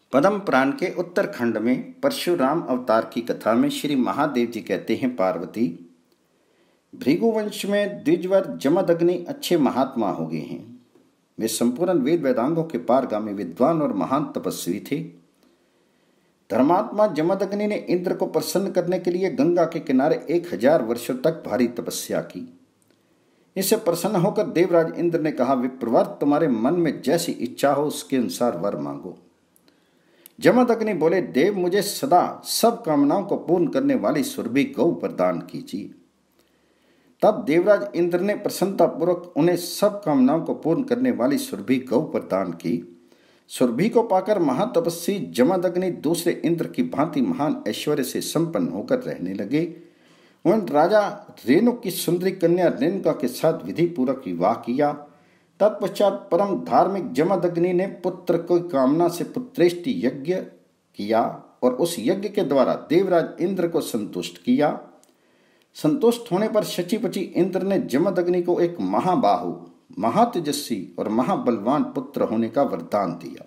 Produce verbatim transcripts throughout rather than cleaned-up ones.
पद्म पुराण के उत्तरखंड में परशुराम अवतार की कथा में श्री महादेव जी कहते हैं, पार्वती, भृगुवंश में द्विजवर जमदग्नि अच्छे महात्मा हो गए हैं। वे संपूर्ण वेद वेदांगों के पारगामी विद्वान और महान तपस्वी थे। धर्मात्मा जमदग्नि ने इंद्र को प्रसन्न करने के लिए गंगा के किनारे एक हजार वर्षों तक भारी तपस्या की। इससे प्रसन्न होकर देवराज इंद्र ने कहा, विप्रवर, तुम्हारे मन में जैसी इच्छा हो उसके अनुसार वर मांगो। जमदग्नि बोले, देव, मुझे सदा सब कामनाओं को पूर्ण करने वाली सुरभि गौ प्रदान कीजिए। तब देवराज इंद्र ने प्रसन्नतापूर्वक उन्हें सब कामनाओं को पूर्ण करने वाली सुरभि गौ प्रदान की। सुरभि को पाकर महातपस्वी जमदग्नि दूसरे इंद्र की भांति महान ऐश्वर्य से संपन्न होकर रहने लगे। उन राजा रेणु की सुंदरी कन्या रेणुका के साथ विधि पूर्वक विवाह किया। तत्पश्चात परम धार्मिक जमदग्नि ने पुत्र की कामना से पुत्रेष्टि यज्ञ किया और उस यज्ञ के द्वारा देवराज इंद्र को संतुष्ट किया। संतुष्ट होने पर शचीपति इंद्र ने जमदग्नि को एक महाबाहु, महातेजस्वी और महाबलवान पुत्र होने का वरदान दिया।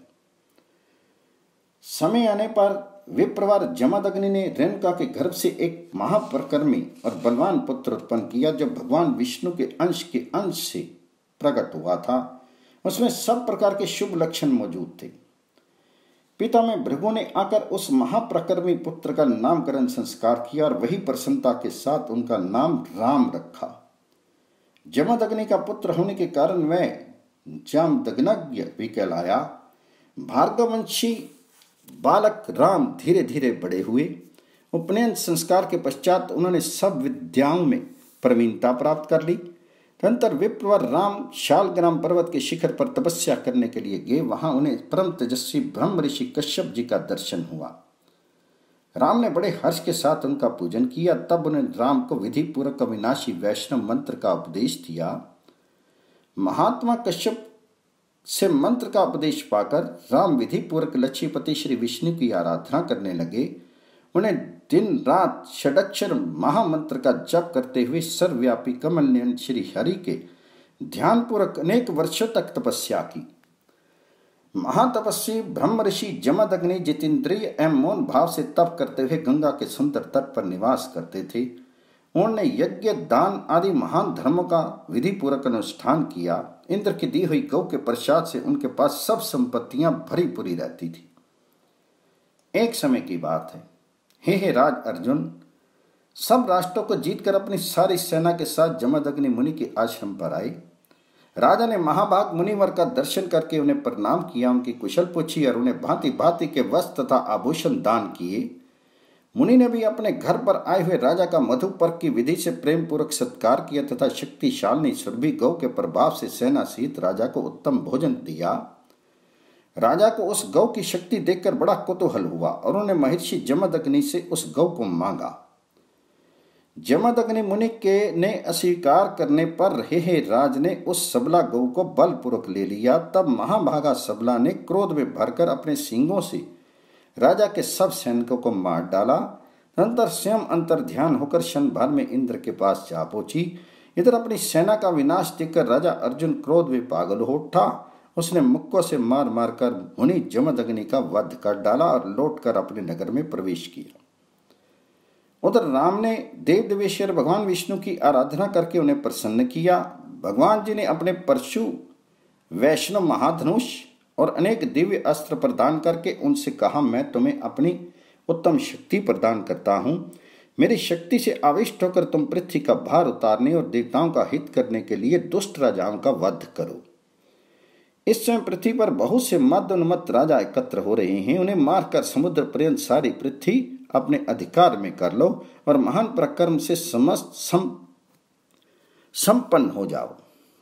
समय आने पर विप्रवर जमदग्नि ने रेणुका के गर्भ से एक महापराक्रमी और बलवान पुत्र उत्पन्न किया, जो भगवान विष्णु के अंश के अंश से प्रकट हुआ था। उसमें सब प्रकार के शुभ लक्षण मौजूद थे। पिता में भृगु ने आकर उस महापराक्रमी पुत्र का नामकरण संस्कार किया और वही प्रसन्नता के साथ उनका नाम राम रखा। जमदग्नि का पुत्र होने के कारण वह जमदग्नज्ञ भी कहलाया। भार्गववंशी बालक राम धीरे धीरे बड़े हुए। उपनयन संस्कार के पश्चात उन्होंने सब विद्याओं में प्रवीणता प्राप्त कर ली। तदंतर विप्रवर राम शालग्राम पर्वत के शिखर पर तपस्या करने के लिए गए। वहां उन्हें परम तेजस्वी ब्रह्म ऋषि कश्यप जी का दर्शन हुआ। राम ने बड़े हर्ष के साथ उनका पूजन किया। तब उन्हें राम को विधि पूर्वक अविनाशी वैष्णव मंत्र का उपदेश दिया। महात्मा कश्यप से मंत्र का उपदेश पाकर राम विधि पूर्वक लक्ष्मीपति श्री विष्णु की आराधना करने लगे। उन्हें दिन रात षडक्षर महामंत्र का जप करते हुए सर्वव्यापी कमल नयन श्री हरि के ध्यान पूर्वक अनेक वर्षों तक तपस्या की। महातपस्वी ब्रह्म ऋषि जमदग्नि जितेंद्रिय एवं मौन भाव से तप करते हुए गंगा के सुंदर तट पर निवास करते थे। उन्होंने यज्ञ, दान आदि महान धर्मों का विधि पूर्वक अनुष्ठान किया। इंद्र की दी हुई गौ के प्रसाद से उनके पास सब संपत्तियां भरी पूरी रहती थी। एक समय की बात है, हे हे राज अर्जुन, सब राष्ट्रों को जीतकर अपनी सारी सेना के साथ जमदग्नि मुनि के आश्रम पर आए। राजा ने महाभाग मुनिवर का दर्शन करके उन्हें प्रणाम किया, उनकी कुशल पूछी और उन्हें भांति भांति के वस्त्र तथा आभूषण दान किए। मुनि ने भी अपने घर पर आए हुए राजा का मधुपर्क की विधि से प्रेम पूर्वक सत्कार किया तथा शक्तिशालिनी सुरभि गौ के प्रभाव से सेना सहित राजा को उत्तम भोजन दिया। राजा को उस गौ की शक्ति देखकर बड़ा कुतूहल हुआ और उन्होंने महर्षि जमदग्नि से उस गौ को मांगा। जमदग्नि मुनि के ने अस्वीकार करने पर हे हे राज ने उस सबला गौ को बलपूर्वक ले लिया। तब महाभागा सबला ने क्रोध में भरकर अपने सींगों से राजा के सब सैनिकों को मार डाला। तदंतर स्वयं अंतर ध्यान होकर क्षण भर में इंद्र के पास जा पहुंची। इधर अपनी सेना का विनाश देखकर राजा अर्जुन क्रोध में पागल हो उठा। उसने मुक्कों से मार मारकर मुनि जमदग्नि का वध कर डाला और लौटकर अपने नगर में प्रवेश किया। उधर राम ने देव देवेश्वर भगवान विष्णु की आराधना करके उन्हें प्रसन्न किया। भगवान जी ने अपने परशु, वैष्णव महाधनुष और अनेक दिव्य अस्त्र प्रदान करके उनसे कहा, मैं तुम्हें अपनी उत्तम शक्ति प्रदान करता हूँ। मेरी शक्ति से आविष्ट होकर तुम पृथ्वी का भार उतारने और देवताओं का हित करने के लिए दुष्ट राजाओं का वध करो। इस समय पृथ्वी पर बहुत से मदोन्मत्त राजा एकत्र हो रहे हैं। उन्हें मारकर समुद्र पर्यंत सारी पृथ्वी अपने अधिकार में कर लो और महान पराक्रम से समस्त सम, संपन्न हो जाओ।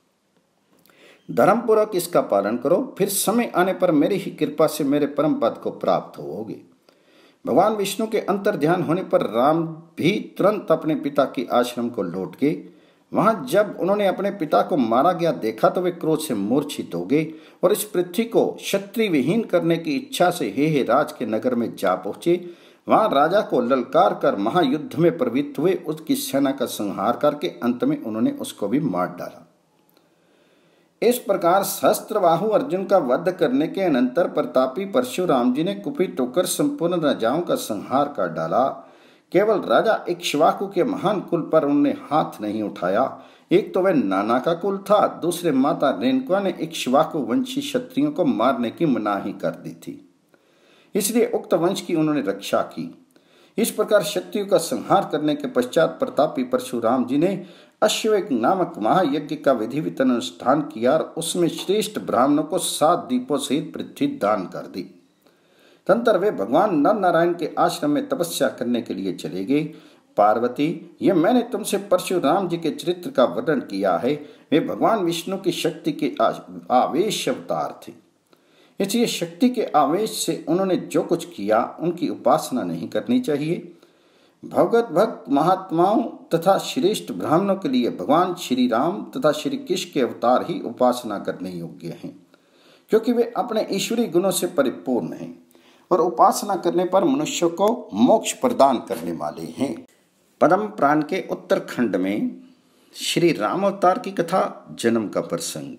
धर्मपूर्वक इसका पालन करो, फिर समय आने पर मेरी ही कृपा से मेरे परम पद को प्राप्त होगे। भगवान विष्णु के अंतर ध्यान होने पर राम भी तुरंत अपने पिता के आश्रम को लौट गए। वहां जब उन्होंने अपने पिता को मारा गया देखा तो वे क्रोध से मूर्छित हो गए और इस पृथ्वी को क्षत्रिय विहीन करने की इच्छा से हे हे राज के नगर में जा पहुंचे। वहां राजा को ललकार कर महायुद्ध में प्रवृत्त हुए। उसकी सेना का संहार करके अंत में उन्होंने उसको भी मार डाला। इस प्रकार सहस्त्रबाहु अर्जुन का वध करने के अनंतर प्रतापी परशुराम जी ने कुपित होकर संपूर्ण राजाओं का संहार कर डाला। केवल राजा इक्ष्वाकु के महान कुल पर उन्होंने हाथ नहीं उठाया। एक तो वह नाना का कुल था, दूसरे माता रेणुका ने इक्ष्वाकु वंशी क्षत्रियों को मारने की मनाही कर दी थी, इसलिए उक्त वंश की उन्होंने रक्षा की। इस प्रकार क्षत्रियों का संहार करने के पश्चात प्रतापी परशुराम जी ने अश्वमेध नामक महायज्ञ का विधिवत अनुष्ठान किया और उसमें श्रेष्ठ ब्राह्मणों को सात दीपों सहित पृथ्वी दान कर दी। तदंतर वे भगवान नर नारायण के आश्रम में तपस्या करने के लिए चले गए। पार्वती, ये मैंने तुमसे परशुराम जी के चरित्र का वर्णन किया है। वे भगवान विष्णु की शक्ति के आवेश अवतार थे, इसलिए शक्ति के आवेश से उन्होंने जो कुछ किया उनकी उपासना नहीं करनी चाहिए। भगवत भक्त महात्माओं तथा श्रेष्ठ ब्राह्मणों के लिए भगवान श्री राम तथा श्री कृष्ण के अवतार ही उपासना करने योग्य हैं, क्योंकि वे अपने ईश्वरीय गुणों से परिपूर्ण हैं और उपासना करने पर मनुष्य को मोक्ष प्रदान करने वाले हैं। पद्म पुराण के उत्तरखंड में श्री राम अवतार की कथा, जन्म का प्रसंग।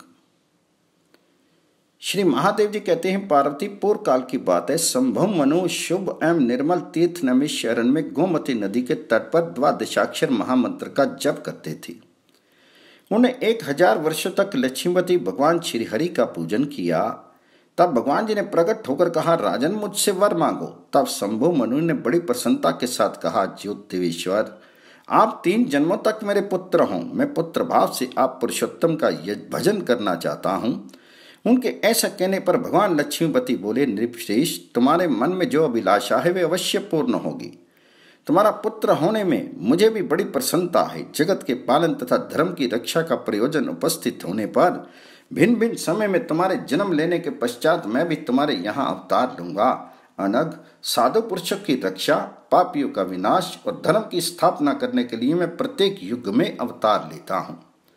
श्री महादेव जी कहते हैं, पार्वती, पूर्व काल की बात है। संभव मनु शुभ एवं निर्मल तीर्थ नैमिषारण्य में गोमती नदी के तट पर द्वादशाक्षर महामंत्र का जप करते थे। उन्हें एक हजार वर्षों तक लक्ष्मीपति भगवान श्री हरि का पूजन किया। तब भगवान जी ने प्रकट होकर कहा, राजन, मुझसे वर मांगो। तब संभव मनु ने बड़ी प्रसन्नता के साथ कहा, ज्योतिवेश्वर, आप तीन जन्मों तक मेरे पुत्र हों। मैं पुत्र भाव से आप पुरुषोत्तम का भजन करना चाहता हूँ। उनके ऐसा कहने पर भगवान लक्ष्मीपति बोले, नृपश्रेष्ठ, तुम्हारे मन में जो अभिलाषा है वे अवश्य पूर्ण होगी। तुम्हारा पुत्र होने में मुझे भी बड़ी प्रसन्नता है। जगत के पालन तथा धर्म की रक्षा का प्रयोजन उपस्थित होने पर भिन्न भिन्न समय में तुम्हारे जन्म लेने के पश्चात मैं भी तुम्हारे यहाँ अवतार लूंगा। अनग साधु पुरुषों की रक्षा, पापियों का विनाश और धर्म की स्थापना करने के लिए मैं प्रत्येक युग में अवतार लेता हूँ।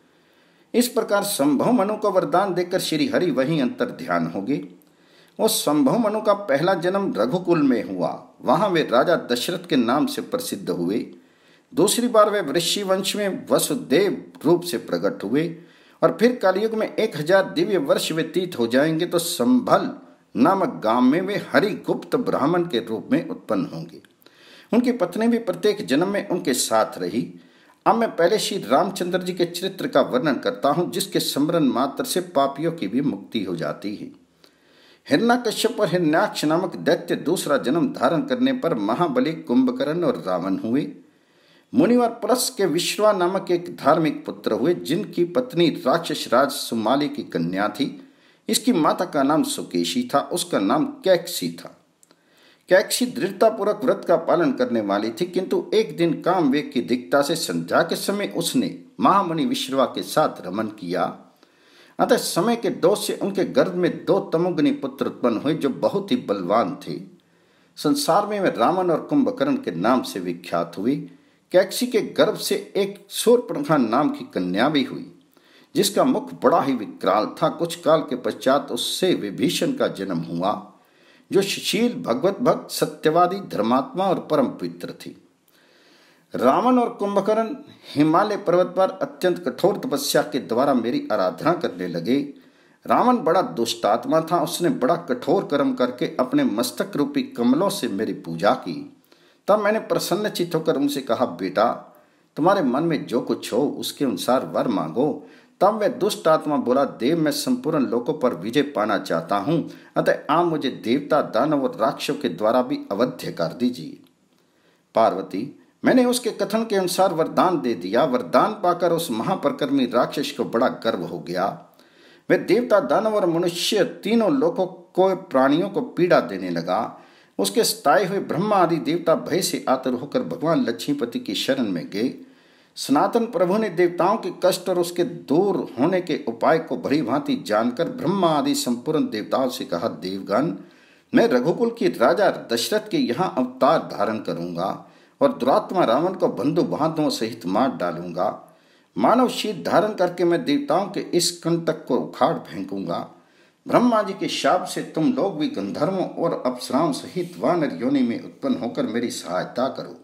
इस प्रकार संभव मनु को वरदान देकर श्री हरि वहीं अंतर ध्यान हो गए। उस संभव मनु का पहला जन्म रघुकुल में हुआ। वहां वे राजा दशरथ के नाम से प्रसिद्ध हुए। दूसरी बार वे वृषि वंश में वसुदेव रूप से प्रकट हुए और फिर कलयुग में एक हजार दिव्य वर्ष व्यतीत हो जाएंगे तो संभल नामक गांव में वे हरिगुप्त ब्राह्मण के रूप में उत्पन्न होंगे। उनकी पत्नी भी प्रत्येक जन्म में उनके साथ रही। अब मैं पहले श्री रामचंद्र जी के चरित्र का वर्णन करता हूं, जिसके स्मरण मात्र से पापियों की भी मुक्ति हो जाती है। हिरण्यकश्यप और हिरण्याक्ष नामक दैत्य दूसरा जन्म धारण करने पर महाबली कुंभकर्ण और रावण हुए। मुनिवर परस के विश्वा नामक एक धार्मिक पुत्र हुए, जिनकी पत्नी राक्षस राज सुमाली की कन्या थी। इसकी माता का नाम सुकेशी था, उसका नाम कैकसी था। कैकसी दृढ़तापूर्वक व्रत का पालन करने वाली थी, किंतु एक दिन कामवेग की दिक्कता से संध्या के समय उसने महामुनि विश्रवा के साथ रमन किया। अतः समय के दोष से उनके गर्भ में दो तमोगुनी पुत्र उत्पन्न हुए, जो बहुत ही बलवान थे। संसार में वे रावण और कुंभकर्ण के नाम से विख्यात हुए। कैकसी के गर्भ से एक शूर्पणखा नाम की कन्या भी हुई, जिसका मुख बड़ा ही विकराल था। कुछ काल के पश्चात उससे विभीषण का जन्म हुआ, जो सुशील, भगवत भक्त, सत्यवादी, धर्मात्मा और परम पवित्र थी। रावण और कुंभकर्ण हिमालय पर्वत पर अत्यंत कठोर तपस्या के द्वारा मेरी आराधना करने लगे। रावण बड़ा दुष्टात्मा था। उसने बड़ा कठोर कर्म करके अपने मस्तक रूपी कमलों से मेरी पूजा की। तब मैंने प्रसन्नचित्त होकर उनसे कहा, बेटा, तुम्हारे मन में जो कुछ हो उसके अनुसार वर मांगो। तब वह दुष्ट आत्मा बोला, देव, मैं संपूर्ण लोकों पर विजय पाना चाहता हूं, अतः आप मुझे देवता, दानव और राक्षसों के द्वारा भी अवध्य कर दीजिए। पार्वती, मैंने उसके कथन के अनुसार वरदान दे दिया। वरदान पाकर उस महापरक्रमी राक्षस को बड़ा गर्व हो गया। वह देवता, दानव और मनुष्य तीनों लोकों को प्राणियों को पीड़ा देने लगा। उसके सताए हुए ब्रह्मा आदि देवता भय से आतुर होकर भगवान लक्ष्मीपति की शरण में गए। सनातन प्रभु ने देवताओं के कष्ट और उसके दूर होने के उपाय को भली भांति जानकर ब्रह्मा आदि संपूर्ण देवताओं से कहा, देवगण, मैं रघुकुल की राजा दशरथ के यहाँ अवतार धारण करूंगा और दुरात्मा रावण को बंधु बांधवों सहित मार डालूंगा। मानव शीत धारण करके मैं देवताओं के इस कंटक को उखाड़ फेंकूंगा। ब्रह्मा जी के शाप से तुम लोग भी गंधर्वों और अप्सराओं सहित वानर योनि में उत्पन्न होकर मेरी सहायता करो।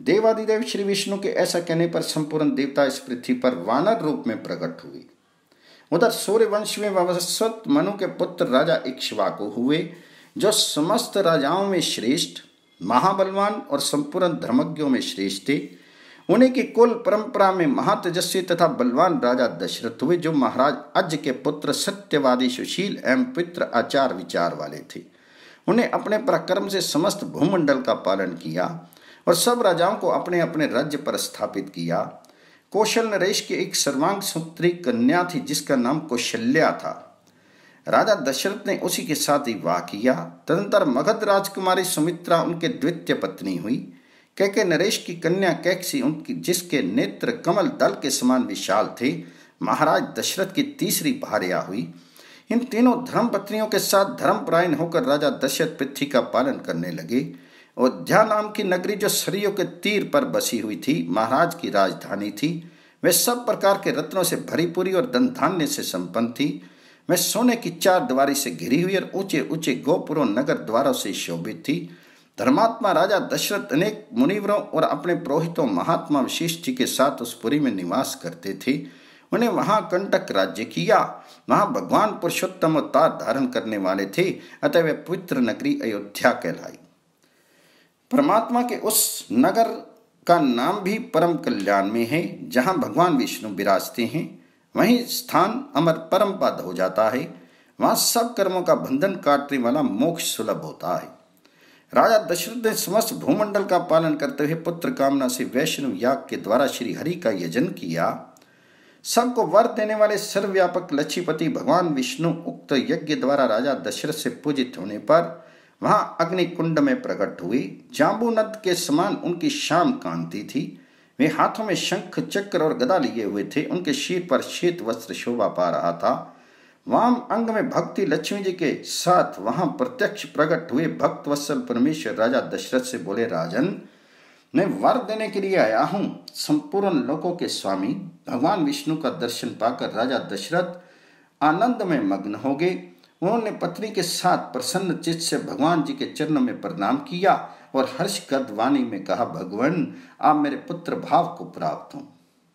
देवादिदेव श्री विष्णु के ऐसा कहने पर संपूर्ण देवता इस पृथ्वी पर वानर रूप में प्रकट हुए। उधर सूर्यवंश में वसवत मनु के पुत्र राजा इक्ष्वाकु हुए, जो समस्त राजाओं में श्रेष्ठ, महाबलवान और संपूर्ण धर्मज्ञों में श्रेष्ठ थे। उन्हीं की कुल परंपरा में महातेजस्वी तथा बलवान राजा दशरथ हुए, जो महाराज अज के पुत्र, सत्यवादी, सुशील एवं पितृ आचार विचार वाले थे। उन्हें अपने पराक्रम से समस्त भूमंडल का पालन किया और सब राजाओं को अपने अपने राज्य पर स्थापित किया। कौशल नरेश की एक सर्वांग सुंदरी कन्या थी, जिसका नाम कौशल्या था। राजा दशरथ ने उसी के साथ ही विवाह किया। तदंतर मगध राजकुमारी सुमित्रा उनके द्वितीय पत्नी हुई। कैके नरेश की कन्या कैकसी, उनकी जिसके नेत्र कमल दल के समान विशाल थे, महाराज दशरथ की तीसरी भार्या हुई। इन तीनों धर्म पत्नियों के साथ धर्मपरायण होकर राजा दशरथ पृथ्वी का पालन करने लगे। अयोध्या नाम की नगरी, जो सरयू के तीर पर बसी हुई थी, महाराज की राजधानी थी। वे सब प्रकार के रत्नों से भरी पूरी और धन धान्य से संपन्न थी। वह सोने की चार दीवारी से घिरी हुई और ऊंचे ऊंचे गोपुरों नगर द्वारों से शोभित थी। धर्मात्मा राजा दशरथ अनेक मुनिवरों और अपने पुरोहितों महात्मा वशिष्ठ जी के साथ उस पुरी में निवास करते थे। उन्हें वहां कंटक राज्य किया। वहां भगवान पुरुषोत्तम अवतार धारण करने वाले थे, अतः वे पवित्र नगरी अयोध्या कहलाई। परमात्मा के उस नगर का नाम भी परम कल्याण में है, जहां भगवान विष्णु विराजते हैं। वहीं स्थान अमर परम पद हो जाता है। वहां सब कर्मों का बंधन काटने वाला मोक्ष सुलभ होता है। राजा दशरथ ने समस्त भूमंडल का पालन करते हुए पुत्र कामना से वैष्णव याग के द्वारा श्री हरि का यजन किया। सबको वर देने वाले सर्वव्यापक लक्ष्मीपति भगवान विष्णु उक्त यज्ञ द्वारा राजा दशरथ से पूजित होने पर वहां अग्नि कुंड में प्रकट हुए। जांबू नद के समान उनकी श्याम कांति थी। वे हाथों में शंख, चक्र और गदा लिए हुए थे। उनके शीर पर श्वेत वस्त्र शोभा पा रहा था। वाम अंग में भक्ति लक्ष्मी जी के साथ वहां प्रत्यक्ष प्रकट हुए भक्त वत्सल परमेश्वर राजा दशरथ से बोले, राजन, मैं वर देने के लिए आया हूं। संपूर्ण लोकों के स्वामी भगवान विष्णु का दर्शन पाकर राजा दशरथ आनंद में मग्न हो गए। उन्होंने पत्नी के साथ प्रसन्न चित्त से भगवान जी के चरणों में प्रणाम किया और हर्षगद वाणी में कहा, भगवान, आप मेरे पुत्र भाव को प्राप्त हों।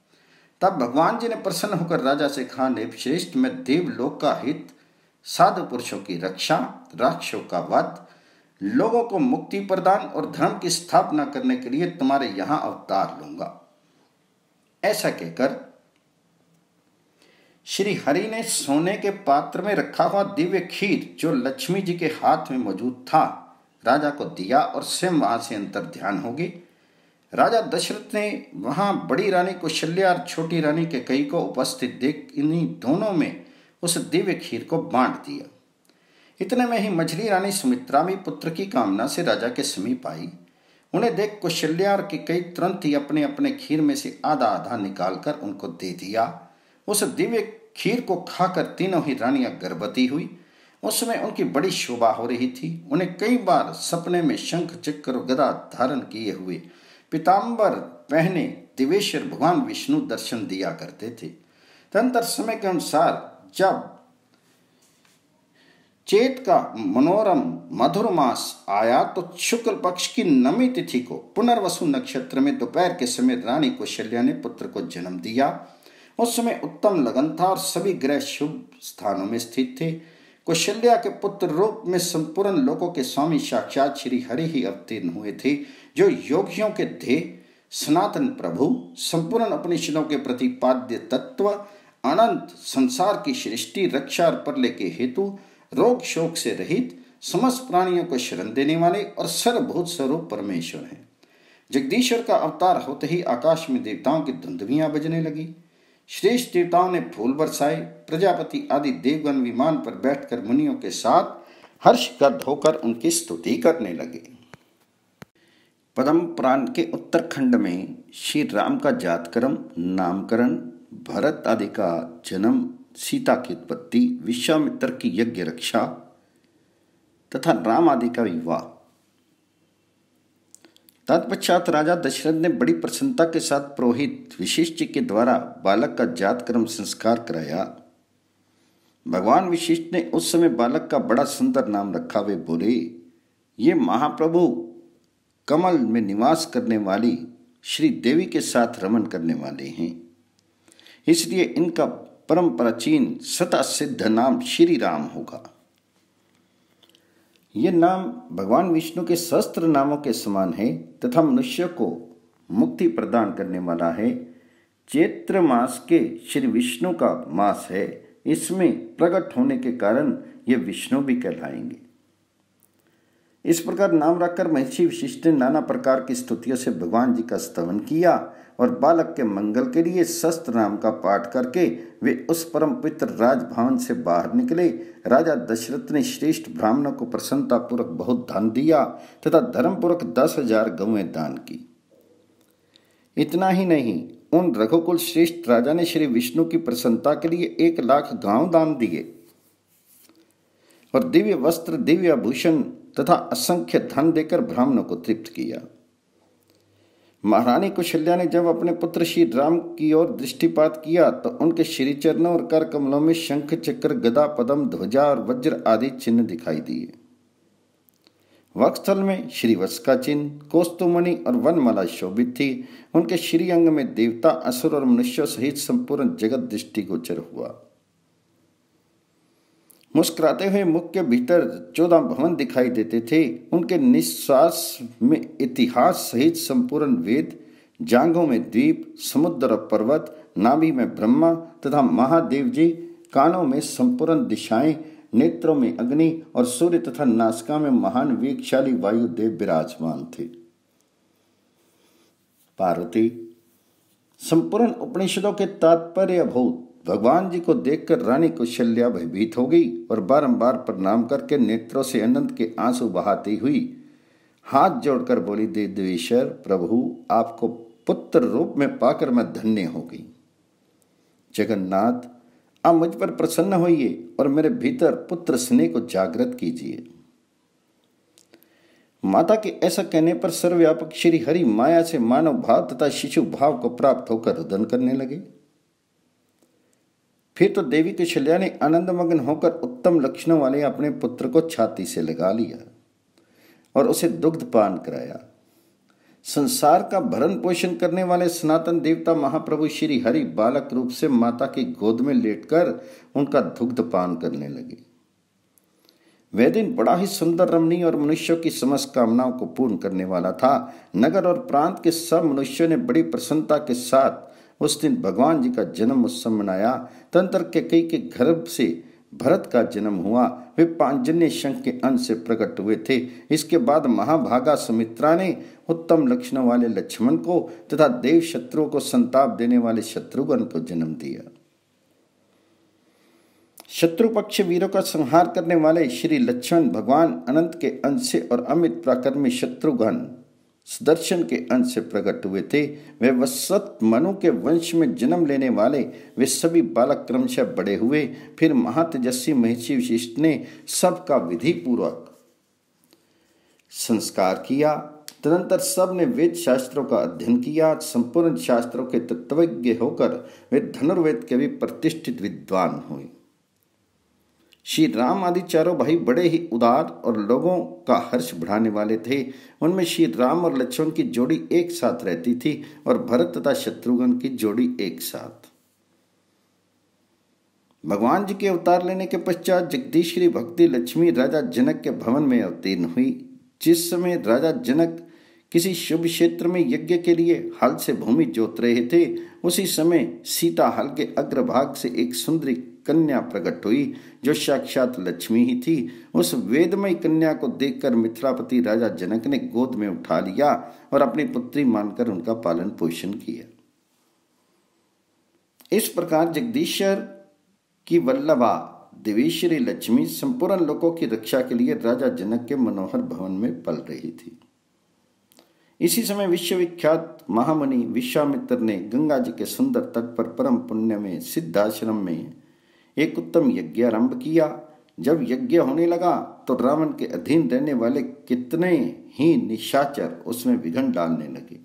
तब भगवान जी ने प्रसन्न होकर राजा से कहा, नेपश्रेष्ठ, मैं देवलोक का हित, साधु पुरुषों की रक्षा, राक्षसों का वध, लोगों को मुक्ति प्रदान और धर्म की स्थापना करने के लिए तुम्हारे यहां अवतार लूंगा। ऐसा कहकर श्री हरि ने सोने के पात्र में रखा हुआ दिव्य खीर, जो लक्ष्मी जी के हाथ में मौजूद था, राजा को दिया और स्वयं वहां से अंतर ध्यान हो गए। राजा दशरथ ने वहां बड़ी रानी कौशल्या और छोटी रानी कैकेयी को उपस्थित देख इन्हीं दोनों में उस दिव्य खीर को बांट दिया। इतने में ही मझली रानी सुमित्रा भी पुत्र की कामना से राजा के समीप आई। उन्हें देख कौशल्या और कैकेयी तुरंत ही अपने अपने खीर में से आधा आधा निकालकर उनको दे दिया। उस दिव्य खीर को खाकर तीनों ही रानियां गर्भवती हुई। उस समय उनकी बड़ी शोभा हो रही थी। उन्हें कई बार सपने में शंख, चक्र और गदा धारण किए हुए पीताम्बर पहने दिवेश्वर भगवान विष्णु दर्शन दिया करते थे। तदंतर समय के अनुसार जब चैत का मनोरम मधुर मास आया तो शुक्ल पक्ष की नवमी तिथि को पुनर्वसु नक्षत्र में दोपहर के समय रानी कौशल्या ने पुत्र को जन्म दिया। उस समय उत्तम लगन था और सभी ग्रह शुभ स्थानों में स्थित थे। कौशल्या के पुत्र रूप में संपूर्ण लोकों के स्वामी साक्षात श्री हरि ही अवतीर्ण हुए थे, जो योगियों के ध्येय, सनातन प्रभु, संपूर्ण उपनिषदों के प्रतिपाद्य तत्व, अनंत संसार की सृष्टि, रक्षा और प्रलय के हेतु, रोग शोक से रहित, समस्त प्राणियों को शरण देने वाले और सर्वभूत स्वरूप परमेश्वर हैं। जगदीश्वर का अवतार होते ही आकाश में देवताओं की धुंधुवियां बजने लगी। श्रेष्ठ देवताओं ने फूल बरसाए। प्रजापति आदि देवगण विमान पर बैठकर मुनियों के साथ हर्षगद होकर उनकी स्तुति करने लगे। पद्म पुराण के उत्तरखंड में श्री राम का जातकर्म, नामकरण, भरत आदि का जन्म, सीता की उत्पत्ति, विश्वामित्र की यज्ञ रक्षा तथा राम आदि का विवाह। तत्पश्चात राजा दशरथ ने बड़ी प्रसन्नता के साथ पुरोहित वशिष्ठ जी के द्वारा बालक का जातकर्म संस्कार कराया। भगवान वशिष्ठ ने उस समय बालक का बड़ा सुंदर नाम रखा। वे बोले, ये महाप्रभु कमल में निवास करने वाली श्री देवी के साथ रमन करने वाले हैं, इसलिए इनका परम प्राचीन सता सिद्ध नाम श्री राम होगा। ये नाम भगवान विष्णु के सहस्त्र नामों के समान है तथा मनुष्य को मुक्ति प्रदान करने वाला है। चैत्र मास के श्री विष्णु का मास है। इसमें प्रकट होने के कारण ये विष्णु भी कहलाएंगे। इस प्रकार नाम रखकर महर्षि वशिष्ठ ने नाना प्रकार की स्तुतियों से भगवान जी का स्तवन किया और बालक के मंगल के लिए शस्त्र नाम का पाठ करके वे उस परम पवित्र राजभवन से बाहर निकले। राजा दशरथ ने श्रेष्ठ ब्राह्मणों को प्रसन्नता पूर्वक बहुत धन दिया तथा धर्मपूर्वक दस हजार गौएं दान की। इतना ही नहीं, उन रघुकुल श्रेष्ठ राजा ने श्री विष्णु की प्रसन्नता के लिए एक लाख गांव दान दिए और दिव्य वस्त्र, दिव्य आभूषण तथा असंख्य धन देकर ब्राह्मणों को तृप्त किया। महारानी कौशल्या ने जब अपने पुत्र श्री राम की ओर दृष्टिपात किया तो उनके श्री चरणों और कर कमलों में शंख, चक्र, गदा, पद्म, ध्वजा और वज्र आदि चिन्ह दिखाई दिए। वक्षस्थल में श्री वत्स का चिन्ह, कौस्तुमणि और वनमाला शोभित थी। उनके श्री अंग में देवता, असुर और मनुष्यों सहित संपूर्ण जगत दृष्टिगोचर हुआ। मुस्कुराते हुए मुख के भीतर चौदह भवन दिखाई देते थे। उनके निश्वास में इतिहास सहित संपूर्ण वेद, जांघों में द्वीप, समुद्र और पर्वत, नाभि में ब्रह्मा तथा महादेव जी, कानों में संपूर्ण दिशाएं, नेत्रों में अग्नि और सूर्य तथा नासिका में महान वेगशाली वायुदेव विराजमान थे। पार्वती, संपूर्ण उपनिषदों के तात्पर्य भूत भगवान जी को देखकर रानी कौशल्या भयभीत हो गई और बारंबार प्रणाम करके नेत्रों से अनंत के आंसू बहाती हुई हाथ जोड़कर बोली, दे देवेश्वर प्रभु, आपको पुत्र रूप में पाकर मैं धन्य हो गई। जगन्नाथ, आप मुझ पर प्रसन्न होइए और मेरे भीतर पुत्र स्नेह को जागृत कीजिए। माता के ऐसा कहने पर सर्वव्यापक श्री हरि माया से मानव भाव तथा शिशु भाव को प्राप्त होकर रुदन करने लगे। फिर तो देवी कौशल्या ने आनंदमग्न होकर उत्तम लक्षणों वाले अपने पुत्र को छाती से लगा लिया और उसे दुग्ध पान कराया। संसार का भरण पोषण करने वाले सनातन देवता महाप्रभु श्री हरि बालक रूप से माता की गोद में लेटकर उनका दुग्ध पान करने लगे। वह दिन बड़ा ही सुंदर, रमणीय और मनुष्यों की समस्त कामनाओं को पूर्ण करने वाला था। नगर और प्रांत के सब मनुष्यों ने बड़ी प्रसन्नता के साथ उस दिन भगवान जी का जन्म उत्सव मनाया। तंत्र के कई के गर्भ से भरत का जन्म हुआ। वे पांचजन्य शंख के अंश से प्रकट हुए थे। इसके बाद महाभागा सुमित्रा ने उत्तम लक्षणों वाले लक्ष्मण को तथा देव शत्रुओं को संताप देने वाले शत्रुघ्न को जन्म दिया। शत्रु पक्ष वीरों का संहार करने वाले श्री लक्ष्मण भगवान अनंत के अंश से और अमित पराक्रमी शत्रुघ्न सुदर्शन के अंश से प्रकट हुए थे। वे वत्सत मनु के वंश में जन्म लेने वाले वे सभी बालक क्रमशः बड़े हुए। फिर महातेजस्वी महर्षि वशिष्ठ ने सबका विधि पूर्वक संस्कार किया। तदंतर सब ने वेद शास्त्रों का अध्ययन किया। संपूर्ण शास्त्रों के तत्वज्ञ होकर वे धनुर्वेद के भी प्रतिष्ठित विद्वान हुए। श्री राम आदि चारों भाई बड़े ही उदार और लोगों का हर्ष बढ़ाने वाले थे। उनमें श्री राम और लक्ष्मण की जोड़ी एक साथ रहती थी और भरत तथा शत्रुघ्न की जोड़ी एक साथ। भगवान जी के अवतार लेने के पश्चात जगदीश्वरी भक्ति लक्ष्मी राजा जनक के भवन में अवतीर्ण हुई। जिस समय राजा जनक किसी शुभ क्षेत्र में यज्ञ के लिए हल से भूमि जोत रहे थे, उसी समय सीता हल के अग्रभाग से एक सुंदरी कन्या प्रकट हुई जो साक्षात लक्ष्मी ही थी। उस वेदमयी कन्या को देखकर मिथिलापति राजा जनक ने गोद में उठा लिया और अपनी पुत्री मानकर उनका पालन पोषण किया। इस प्रकार जगदीश्वर की वल्लभा देवेश्वरी लक्ष्मी संपूर्ण लोकों की रक्षा के लिए राजा जनक के मनोहर भवन में पल रही थी। इसी समय विश्वविख्यात महामुनि विश्वामित्र ने गंगा जी के सुंदर तट पर परम पुण्य में सिद्धाश्रम में एक उत्तम यज्ञ आरंभ किया। जब यज्ञ होने लगा तो रावण के अधीन रहने वाले कितने ही निशाचर उसमें विघ्न डालने लगे।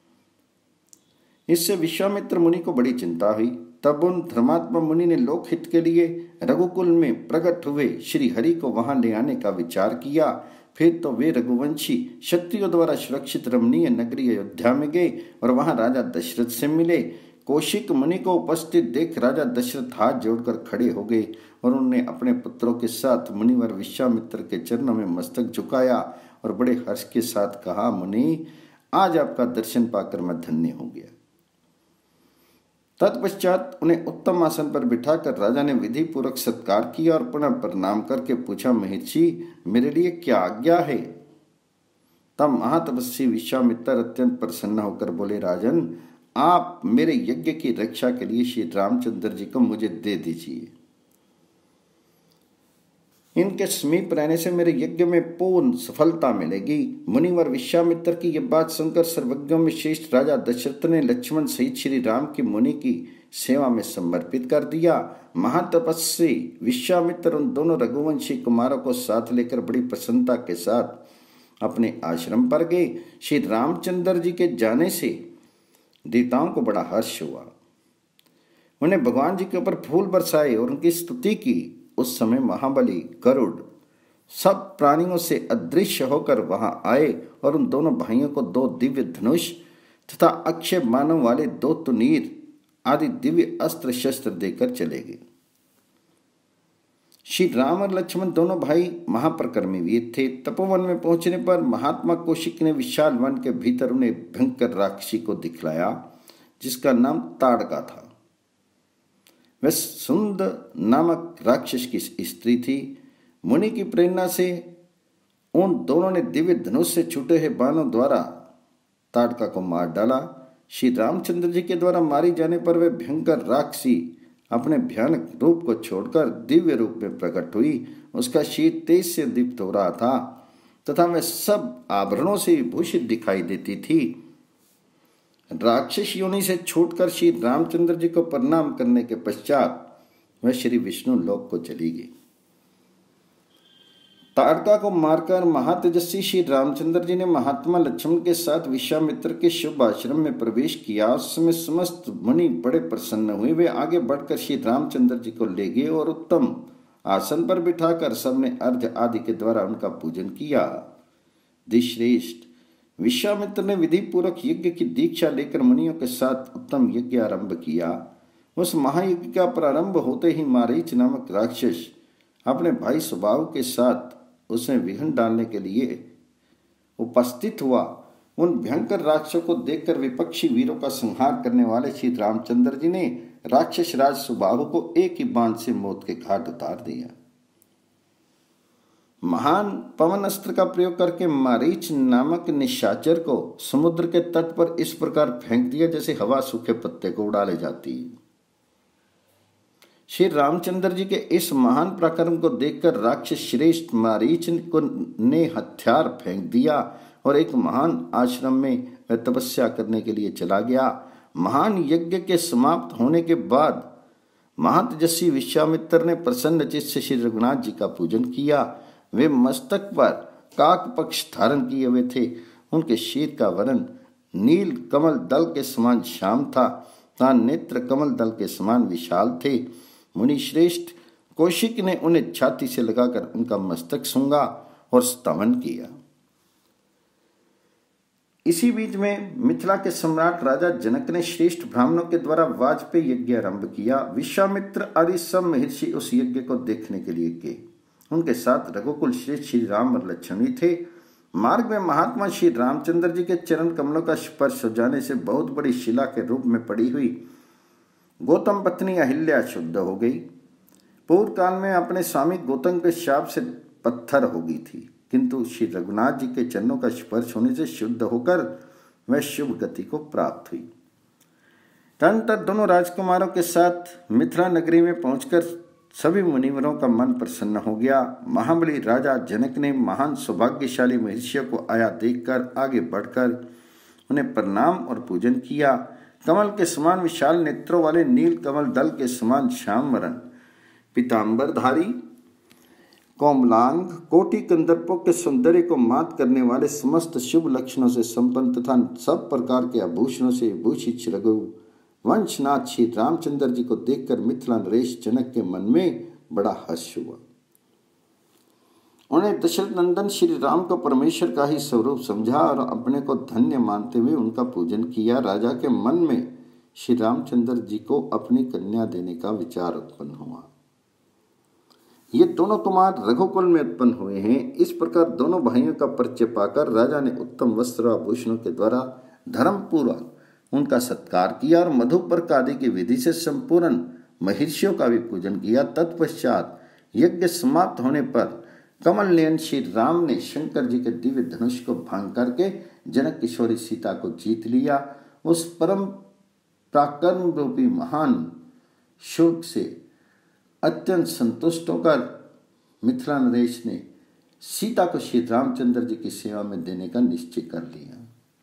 इससे विश्वामित्र मुनि को बड़ी चिंता हुई। तब उन धर्मात्मा मुनि ने लोकहित के लिए रघुकुल में प्रकट हुए श्री हरि को वहां ले आने का विचार किया। फिर तो वे रघुवंशी क्षत्रियों द्वारा सुरक्षित रमणीय नगरी अयोध्या में गए और वहां राजा दशरथ से मिले। कौशिक मुनि को उपस्थित देख राजा दशरथ हाथ जोड़कर खड़े हो गए और उन्होंने अपने पुत्रों के साथ मुनिवर विश्वामित्र के चरणों में मस्तक झुकाया और बड़े हर्ष के साथ कहा, मुनि, आज आपका दर्शन पाकर मैं धन्य हो गया। तत्पश्चात उन्हें उत्तम आसन पर बिठाकर राजा ने विधि पूर्वक सत्कार किया और पुनः प्रणाम करके पूछा, महर्षि, मेरे लिए क्या आज्ञा है? तब महातपस्वी विश्वामित्र अत्यंत प्रसन्न होकर बोले, राजन, आप मेरे यज्ञ की रक्षा के लिए श्री रामचंद्र जी को मुझे दे दीजिए। इनके समीप रहने से मेरे यज्ञ में पूर्ण सफलता मिलेगी। मुनिवर विश्वामित्र की यह बात सुनकर सर्वज्ञों में श्रेष्ठ राजा दशरथ ने लक्ष्मण सहित श्री राम की मुनि की सेवा में समर्पित कर दिया। महातपस्वी विश्वामित्र उन दोनों रघुवंशी कुमारों को साथ लेकर बड़ी प्रसन्नता के साथ अपने आश्रम पर गए। श्री रामचंद्र जी के जाने से देवताओं को बड़ा हर्ष हुआ। उन्हें भगवान जी के ऊपर फूल बरसाए और उनकी स्तुति की। उस समय महाबली गरुड़ सब प्राणियों से अदृश्य होकर वहां आए और उन दोनों भाइयों को दो दिव्य धनुष तथा अक्षय बाणों वाले दो तुनीर आदि दिव्य अस्त्र शस्त्र देकर चले गए। श्री राम और लक्ष्मण दोनों भाई महाप्रकर्मी वीर थे। तपोवन में पहुंचने पर महात्मा कौशिक ने विशाल वन के भीतर उन्हें भयंकर राक्षसी को दिखलाया, जिसका नाम ताड़का था। वह सुंद नामक राक्षस की स्त्री थी। मुनि की प्रेरणा से उन दोनों ने दिव्य धनुष से छूटे हुए बाणों द्वारा ताड़का को मार डाला। श्री रामचंद्र जी के द्वारा मारी जाने पर वह भयंकर राक्षसी अपने भयानक रूप को छोड़कर दिव्य रूप में प्रकट हुई। उसका शीत तेज से दीप्त हो रहा था तथा वह सब आभरणों से विभूषित दिखाई देती थी। राक्षस योनि से छूटकर श्री रामचंद्र जी को प्रणाम करने के पश्चात वह श्री विष्णु लोक को चली गई। ताड़का को मारकर महातेजस्वी श्री रामचंद्र जी ने महात्मा लक्ष्मण के साथ विश्वामित्र के शुभ आश्रम में प्रवेश किया। उस समय समस्त मुनि बड़े प्रसन्न हुए। वे आगे बढ़कर श्री रामचंद्र जी को ले गए और उत्तम आसन पर बिठाकर सबने अर्घ्य आदि के द्वारा उनका पूजन किया। दिश्रेष्ठ विश्वामित्र ने विधि पूर्वक यज्ञ की दीक्षा लेकर मुनियों के साथ उत्तम यज्ञ आरंभ किया। उस महायज्ञ का प्रारंभ होते ही मारीच नामक राक्षस अपने भाई स्वभाव के साथ उसमें विघ्न डालने के लिए उपस्थित हुआ। उन भयंकर राक्षसों को देखकर विपक्षी वीरों का संहार करने वाले श्री रामचंद्र जी ने राक्षस राज स्वभाव को एक ही बाण से मौत के घाट उतार दिया। महान पवन अस्त्र का प्रयोग करके मारीच नामक निशाचर को समुद्र के तट पर इस प्रकार फेंक दिया जैसे हवा सूखे पत्ते को उड़ा ले जाती है। श्री रामचंद्र जी के इस महान पराक्रम को देखकर राक्षस श्रेष्ठ मारीच को ने हथियार फेंक दिया और एक महान आश्रम में वह तपस्या करने के लिए चला गया। महान यज्ञ के समाप्त होने के बाद महातेजस्वी विश्वामित्र ने प्रसन्न चित्त से श्री रघुनाथ जी का पूजन किया। वे मस्तक पर काक पक्ष धारण किए हुए थे। उनके शीर का वर्ण नील कमल दल के समान श्याम था तथा नेत्र कमल दल के समान विशाल थे। मुनि श्रेष्ठ कौशिक ने उन्हें छाती से लगाकर उनका मस्तक सूंघा और स्तवन किया। इसी बीच में मिथिला के सम्राट राजा जनक ने श्रेष्ठ ब्राह्मणों के द्वारा वाजपेयी यज्ञ आरंभ किया। विश्वामित्र आदि सब महर्षि उस यज्ञ को देखने के लिए गए। उनके साथ रघुकुल श्रेष्ठ श्री राम और लक्ष्मण थे। मार्ग में महात्मा श्री रामचंद्र जी के चरण कमलों का स्पर्श हो जाने से बहुत बड़ी शिला के रूप में पड़ी हुई गौतम पत्नी अहिल्या शुद्ध हो गई। पूर्व काल में अपने स्वामी गौतम के शाप से पत्थर हो गई थी, किंतु श्री रघुनाथ जी के चरणों का स्पर्श होने से शुद्ध होकर वह शुभ गति को प्राप्त हुई। तदनंतर दोनों राजकुमारों के साथ मिथिला नगरी में पहुंचकर सभी मुनिवरों का मन प्रसन्न हो गया। महाबली राजा जनक ने महान सौभाग्यशाली महर्षियों को आया देखकर आगे बढ़कर उन्हें प्रणाम और पूजन किया। कमल के समान विशाल नेत्रों वाले नील कमल दल के समान श्याम वर्ण पीताम्बरधारी कोमलांग कोटि कंदर्पों के सौंदर्य को मात करने वाले समस्त शुभ लक्षणों से संपन्न तथा सब प्रकार के आभूषणों से भूषित रघु वंशनाथ श्री रामचंद्र जी को देखकर मिथिला नरेश जनक के मन में बड़ा हर्ष हुआ। उन्हें दशरथ नंदन श्री राम को परमेश्वर का ही स्वरूप समझा और अपने को धन्य मानते हुए उनका पूजन किया। राजा के मन में श्री रामचंद्र जी को अपनी कन्या देने का विचार उत्पन्न हुआ। ये दोनों कुमार रघुकुल में उत्पन्न हुए हैं। इस प्रकार दोनों भाइयों का परिचय पाकर राजा ने उत्तम वस्त्र आभूषणों के द्वारा धर्म पूर्वक उनका सत्कार किया और मधुपर्क आदि की विधि से संपूर्ण महर्षियों का भी पूजन किया। तत्पश्चात यज्ञ समाप्त होने पर कमल नयन श्री राम ने शंकर जी के दिव्य धनुष को भंग करके जनक किशोरी सीता को जीत लिया। उस परम पराक्रम रूपी महान शोक से अत्यंत संतुष्ट होकर मिथिला नरेश ने सीता को श्री रामचंद्र जी की सेवा में देने का निश्चय कर लिया।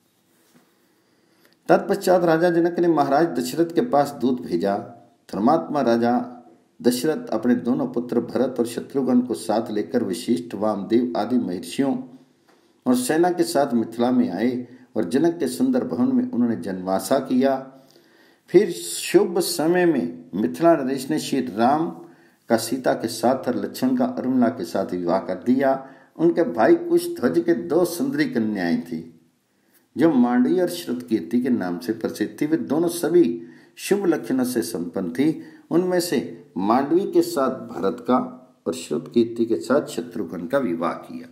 तत्पश्चात राजा जनक ने महाराज दशरथ के पास दूत भेजा। धर्मात्मा राजा दशरथ अपने दोनों पुत्र भरत और शत्रुघ्न को साथ लेकर वशिष्ठ, वामदेव आदि महर्षियों और सेना के साथ मिथिला में आए और जनक के सुंदर भवन में उन्होंने जनवासा किया। फिर शुभ समय में मिथिला नरेश ने श्री राम का सीता के साथ और लक्ष्मण का उर्मिला के साथ विवाह कर दिया। उनके भाई कुशध्वज के दो सुंदरी कन्याएं थी जो मांडवी और श्रुतकीर्ति के नाम से प्रसिद्ध थी। वे दोनों सभी शुभ लक्षणों से संपन्न थी। उनमें से मांडवी के साथ भरत का और श्रुतकीर्ति के साथ शत्रुघ्न का विवाह किया।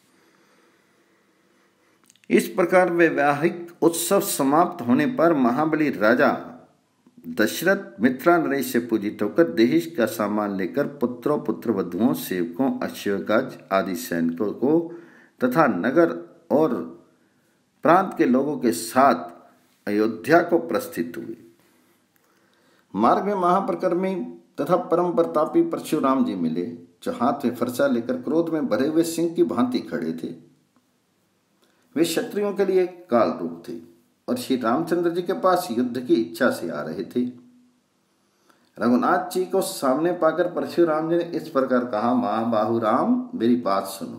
इस प्रकार वैवाहिक उत्सव समाप्त होने पर महाबली राजा दशरथ मिथिला नरेश से पूजित होकर देश का सामान लेकर पुत्रों, पुत्र वधुओं, सेवकों, अश्वगज आदि सैनिकों को तथा नगर और प्रांत के लोगों के साथ अयोध्या को प्रस्थित हुए। मार्ग में महाप्रकर्मी तथा परम प्रतापी परशुराम जी मिले, जो हाथ में फरसा लेकर क्रोध में भरे हुए सिंह की भांति खड़े थे। वे क्षत्रियों के लिए काल रूप थे और श्री रामचंद्र जी के पास युद्ध की इच्छा से आ रहे थे। रघुनाथ जी को सामने पाकर परशुराम जी ने इस प्रकार कहा, महाबाहु राम, मेरी बात सुनो।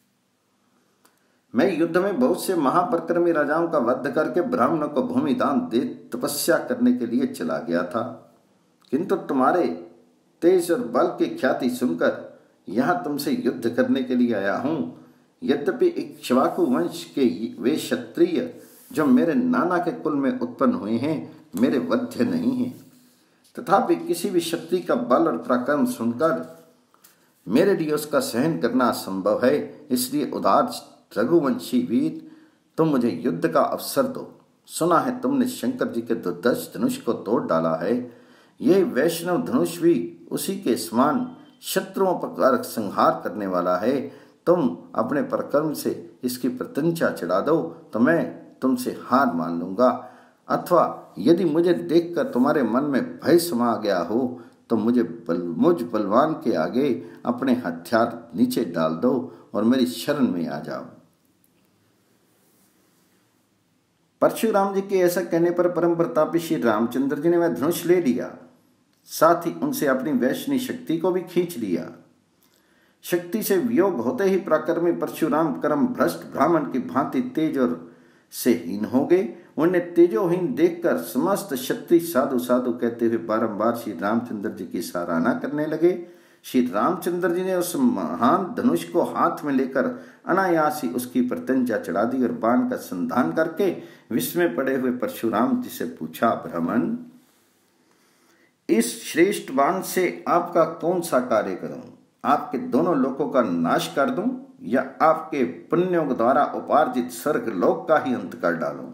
मैं युद्ध में बहुत से महापराक्रमी राजाओं का वध करके ब्राह्मणों को भूमि दान दे तपस्या करने के लिए चला गया था, किंतु तुम्हारे तेज और बल की ख्याति सुनकर यहाँ तुमसे युद्ध करने के लिए आया हूँ। यद्यपि इक्ष्वाकु वंश के वे क्षत्रिय जो मेरे नाना के कुल में उत्पन्न हुए हैं मेरे वध्य नहीं हैं, तथापि किसी भी क्षत्रिय का बल और पराक्रम सुनकर मेरे लिए उसका सहन करना असंभव है। इसलिए उदार रघुवंशी वीर, तुम मुझे युद्ध का अवसर दो। सुना है तुमने शंकर जी के दुर्दश धनुष को तोड़ डाला है। यह वैष्णव धनुष भी उसी के समान शत्रुओं पर संहार करने वाला है। तुम अपने पराक्रम से इसकी प्रशंसा चढ़ा दो तो मैं तुमसे हार मान लूंगा, अथवा यदि मुझे देखकर तुम्हारे मन में भय समा गया हो तो मुझे बल, मुझ बलवान के आगे अपने हथियार नीचे डाल दो और मेरी शरण में आ जाओ। परशुराम जी के ऐसा कहने पर परम प्रतापी श्री रामचंद्र जी ने वह धनुष ले लिया, साथ ही उनसे अपनी वैष्णवी शक्ति को भी खींच लिया। शक्ति से वियोग होते ही पराक्रमी परशुराम कर्म भ्रष्ट ब्राह्मण की भांति तेज और से हीन हो गए। उन्हें तेजोहीन देखकर समस्त क्षत्रिय साधु साधु कहते हुए बारंबार श्री रामचंद्र जी की सराहना करने लगे। श्री रामचंद्र जी ने उस महान धनुष को हाथ में लेकर अनायास ही उसकी प्रत्यंचा चढ़ा दी और बाण का संधान करके विस्मय पड़े हुए परशुराम जी से पूछा, ब्राह्मण, इस श्रेष्ठ बाण से आपका कौन सा कार्य करूं? आपके दोनों लोकों का नाश कर दूं या आपके पुण्यों द्वारा उपार्जित स्वर्ग लोक का ही अंत कर डालूं?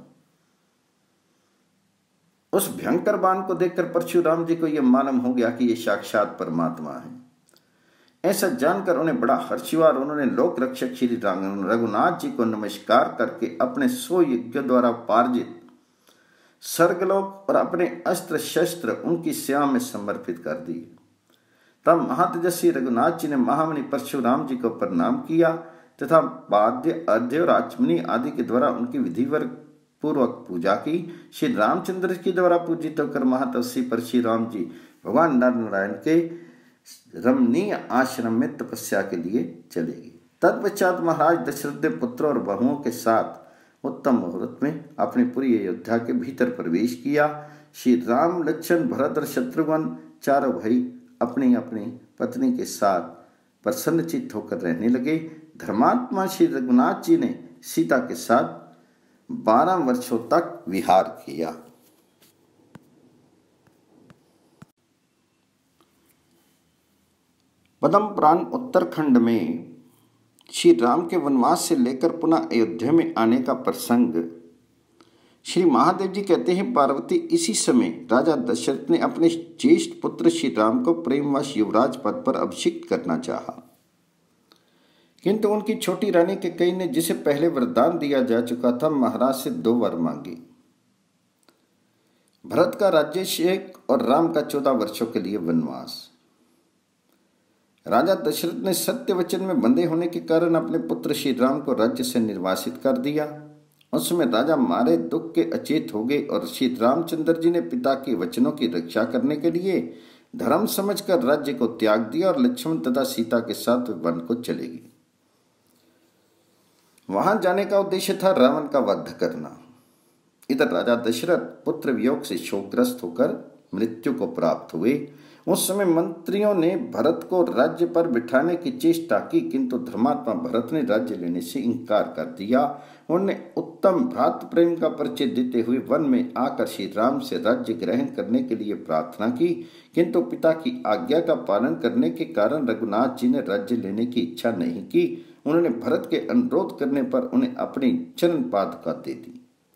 उस भयंकर बाण को देखकर परशुराम जी को यह मालूम हो गया कि यह साक्षात परमात्मा है। ऐसा जानकर उन्हें बड़ा हर्ष हुआ और उन्होंने लोक रक्षक श्री रघुनाथ जी को नमस्कार करके अपने सौ यज्ञों द्वारा उपार्जित स्वर्गलोक और अपने अस्त्र शस्त्र उनकी सेवा में समर्पित कर दिए। तब महातेजस्वी रघुनाथ जी ने महामुनि परशुराम जी को प्रणाम किया तथा वाद्य अर्घ्य और आचमनी आदि के द्वारा उनकी विधिवत पूर्वक पूजा की। श्री रामचंद्र के द्वारा पूजित होकर महातपस्वी परशुराम जी भगवान नारायण के रमणीय आश्रम में तपस्या के लिए चले गए। तत्पश्चात महाराज दशरथ ने पुत्रों और बहुओं के साथ उत्तम मुहूर्त में अपनी पूरी अयोध्या के भीतर प्रवेश किया। श्री राम, लक्ष्मण, भरत और शत्रुघ्न चारों भाई अपनी अपनी पत्नी के साथ प्रसन्नचित्त होकर रहने लगे। धर्मात्मा श्री रघुनाथ जी ने सीता के साथ बारह वर्षों तक विहार किया। पद्म पुराण उत्तरखंड में श्री राम के वनवास से लेकर पुनः अयोध्या में आने का प्रसंग। श्री महादेव जी कहते हैं, पार्वती, इसी समय राजा दशरथ ने अपने ज्येष्ठ पुत्र श्री राम को प्रेमवश युवराज पद पर अभिषिक्त करना चाहा, किंतु उनकी छोटी रानी कैकेयी ने, जिसे पहले वरदान दिया जा चुका था, महाराज से दो वर मांगे। भरत का राज्याभिषेक और राम का चौदह वर्षों के लिए वनवास। राजा दशरथ ने सत्य वचन में बंधे होने के कारण अपने पुत्र श्री राम को राज्य से निर्वासित कर दिया। उस समय राजा मारे दुख के अचेत हो गए और श्री रामचंद्र जी ने पिता के वचनों की रक्षा करने के लिए धर्म समझकर राज्य को त्याग दिया और लक्ष्मण तथा सीता के साथ वन को चले गए। वहां जाने का उद्देश्य था रावण का वध करना। इधर राजा दशरथ पुत्र वियोग से शोकग्रस्त होकर मृत्यु को प्राप्त हुए। उस समय मंत्रियों ने भरत को राज्य पर बिठाने की चेष्टा की, किंतु धर्मात्मा भरत ने राज्य लेने से इनकार कर दिया। उन्होंने उत्तम भ्रातृ प्रेम का परिचय देते हुए वन में आकर श्री राम से राज्य ग्रहण करने के लिए प्रार्थना की, किंतु पिता की आज्ञा का पालन करने के कारण रघुनाथ जी ने राज्य लेने की इच्छा नहीं की। उन्होंने भरत के अनुरोध करने पर उन्हें अपनी चरण पादुका दे दी।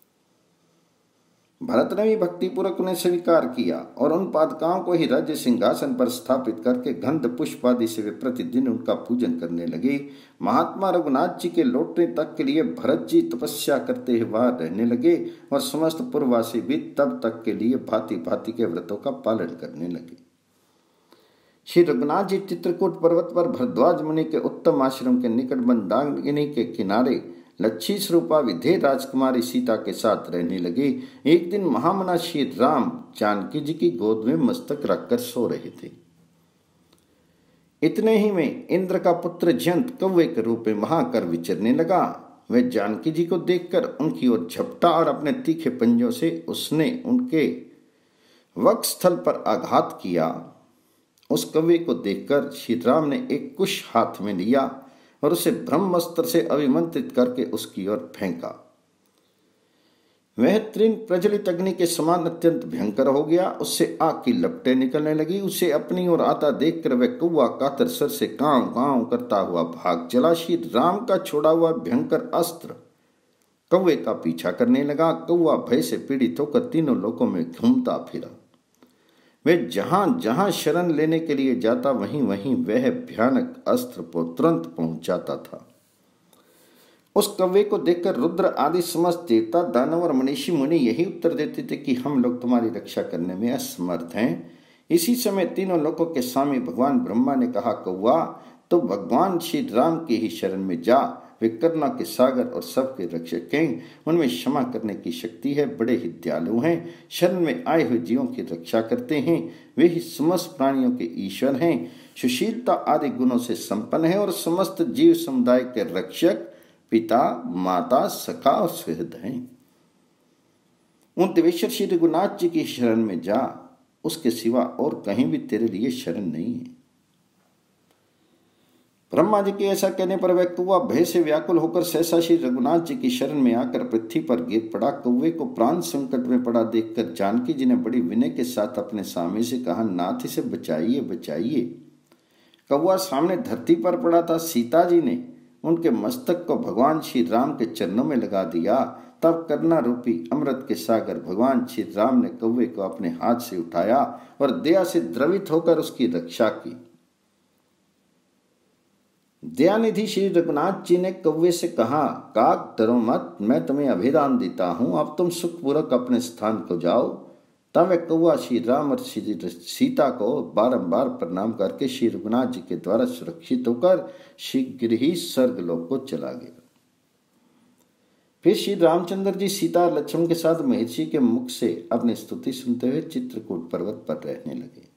भरत ने भी भक्तिपूर्वक उन्हें स्वीकार किया और उन पादुकाओं को ही राज्य सिंहासन पर स्थापित करके गंध पुष्प आदि से वे प्रतिदिन उनका पूजन करने लगे। महात्मा रघुनाथ जी के लौटने तक के लिए भरत जी तपस्या करते हुए वहां रहने लगे और समस्त पूर्ववासी भी तब तक के लिए भांति भांति के व्रतों का पालन करने लगे। श्री रघुनाथ जी चित्रकूट पर्वत पर भरद्वाज मुनि के उत्तम आश्रम के निकट मंदाकिनी के किनारे लच्छी स्वरूपा विधेय राजकुमारी सीता के साथ रहने लगे। एक दिन महामना श्री राम जानकी जी की गोद में मस्तक रखकर सो रहे थे। इतने ही में इंद्र का पुत्र जयंत कौवे के रूप में वहां कर विचरने लगा। वह जानकी जी को देखकर उनकी ओर झपटा और अपने तीखे पंजों से उसने उनके वक्षस्थल पर आघात किया। उस कौवे को देखकर श्री राम ने एक कुश हाथ में लिया और उसे ब्रह्मास्त्र से अभिमंत्रित करके उसकी ओर फेंका। वह तृण प्रज्वलित अग्नि के समान अत्यंत भयंकर हो गया। उससे आग की लपटें निकलने लगी। उसे अपनी ओर आता देखकर वह कौवा कातर सर से कांव कांव करता हुआ भाग चला। श्री राम का छोड़ा हुआ भयंकर अस्त्र कौवे का पीछा करने लगा। कौवा भय से पीड़ित होकर तीनों लोकों में घूमता फिरा। वे जहां जहां शरण लेने के लिए जाता, वहीं वहीं वह भयानक अस्त्र को तुरंत पहुंच जाता था। उस कौवे को देखकर रुद्र आदि समस्त देवता, दानव और मनीषी मुनि यही उत्तर देते थे कि हम लोग तुम्हारी रक्षा करने में असमर्थ हैं। इसी समय तीनों लोकों के स्वामी भगवान ब्रह्मा ने कहा, कौवा, तो भगवान श्री राम की ही शरण में जा। वे करुणा के सागर और सबके रक्षक हैं। उनमें क्षमा करने की शक्ति है, बड़े ही दयालु हैं, शरण में आए हुए जीवों की रक्षा करते हैं। वे ही समस्त प्राणियों के ईश्वर हैं, सुशीलता आदि गुणों से संपन्न है और समस्त जीव समुदाय के रक्षक, पिता, माता, सखा और सुहृद हैं। उन देवेश्वर श्री रघुनाथ जी की शरण में जा, उसके सिवा और कहीं भी तेरे लिए शरण नहीं है। ब्रह्मा जी के ऐसा कहने पर वह कौवा भय से व्याकुल होकर सहसा श्री रघुनाथ जी की शरण में आकर पृथ्वी पर गिर पड़ा। कौवे को प्राण संकट में पड़ा देखकर जानकी जी ने बड़ी विनय के साथ अपने स्वामी से कहा, नाथ इसे बचाइए बचाइए। कौवा सामने धरती पर पड़ा था। सीता जी ने उनके मस्तक को भगवान श्री राम के चरणों में लगा दिया। तब करुणा रूपी अमृत के सागर भगवान श्री राम ने कौवे को अपने हाथ से उठाया और दया से द्रवित होकर उसकी रक्षा की। दयानिधि श्री रघुनाथ जी ने कौवे से कहा, काक, डरो मत, मैं तुम्हें अभिदान देता हूं, अब तुम सुखपूर्वक अपने स्थान को जाओ। तब वह कौवा श्री राम और श्री सीता को बारंबार प्रणाम करके श्री रघुनाथ जी के द्वारा सुरक्षित होकर शीघ्र ही स्वर्गलोक को चला गया। फिर श्री रामचंद्र जी सीता और लक्ष्मण के साथ महर्षि के मुख से अपनी स्तुति सुनते हुए चित्रकूट पर्वत पर रहने लगे।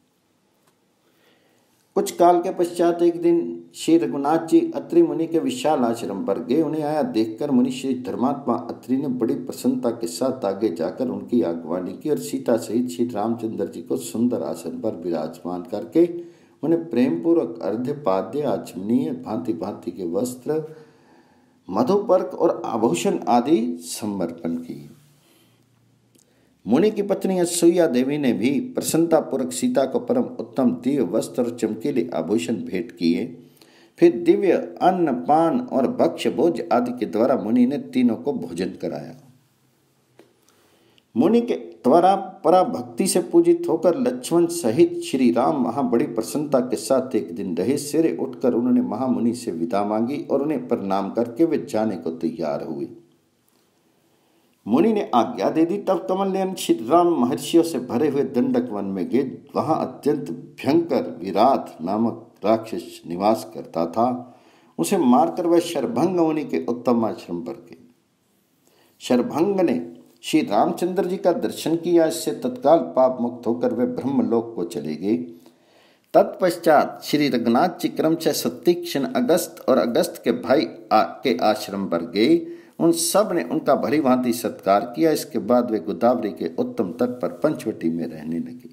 कुछ काल के पश्चात एक दिन श्री रघुनाथ जी अत्रि मुनि के विशाल आश्रम पर गए। उन्हें आया देखकर मुनि श्री धर्मात्मा अत्रि ने बड़ी प्रसन्नता के साथ आगे जाकर उनकी आगवानी की और सीता सहित श्री रामचंद्र जी को सुंदर आसन पर विराजमान करके उन्हें प्रेम पूर्वक अर्घ्य, पाद्य, आचमनीय, भांति भांति के वस्त्र, मधुपर्क और आभूषण आदि समर्पण किए। मुनि की पत्नी असूया देवी ने भी प्रसन्नतापूर्वक सीता को परम उत्तम दिव्य वस्त्र और चमकीले आभूषण भेंट किए। फिर दिव्य अन्न पान और भक्ष्य भोज आदि के द्वारा मुनि ने तीनों को भोजन कराया। मुनि के द्वारा पराभक्ति से पूजित होकर लक्ष्मण सहित श्री राम वहां बड़ी प्रसन्नता के साथ एक दिन रहे। सवेरे उठकर उन्होंने महामुनि से विदा मांगी और उन्हें प्रणाम करके वे जाने को तैयार हुए। मुनि ने आज्ञा दे दी। तब कमल नयन श्री राम महर्षियों से भरे हुए दंडक वन में गए। वहां अत्यंत भयंकर विराट नामक राक्षस निवास करता था। उसे मारकर वह शरभंग मुनि के उत्तम आश्रम पर गए। शरभंग ने श्री रामचंद्र जी का दर्शन किया। इससे तत्काल पाप मुक्त होकर वे ब्रह्मलोक को चले गए। तत्पश्चात श्री रघुनाथ जी क्रमशः सतीक्षण अगस्त और अगस्त के भाई आ, के आश्रम पर गए। उन सब ने उनका भली भांति सत्कार किया। इसके बाद वे गोदावरी के उत्तम तट पर पंचवटी में रहने लगे।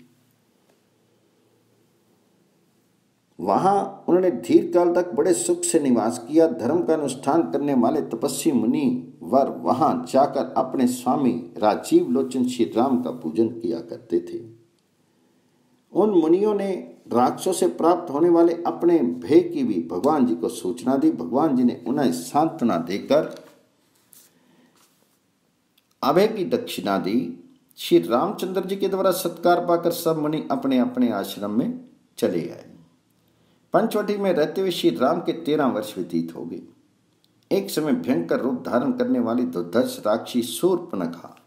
वहां उन्होंने दीर्घ काल तक बड़े सुख से निवास किया। धर्म का अनुष्ठान करने वाले तपस्वी मुनि वर वहां जाकर अपने स्वामी राजीव लोचन श्री राम का पूजन किया करते थे। उन मुनियों ने राक्षसों से प्राप्त होने वाले अपने भय की भी भगवान जी को सूचना दी। भगवान जी ने उन्हें सांत्वना देकर अभय की दक्षिणा दी। श्री रामचंद्र जी के द्वारा सत्कार पाकर सब मुनि अपने अपने आश्रम में चले आए। पंचवटी में रहते हुए श्री राम के तेरह वर्ष व्यतीत हो गए। एक समय भयंकर रूप धारण करने वाली दुर्धर्ष राक्षसी शूर्पणखा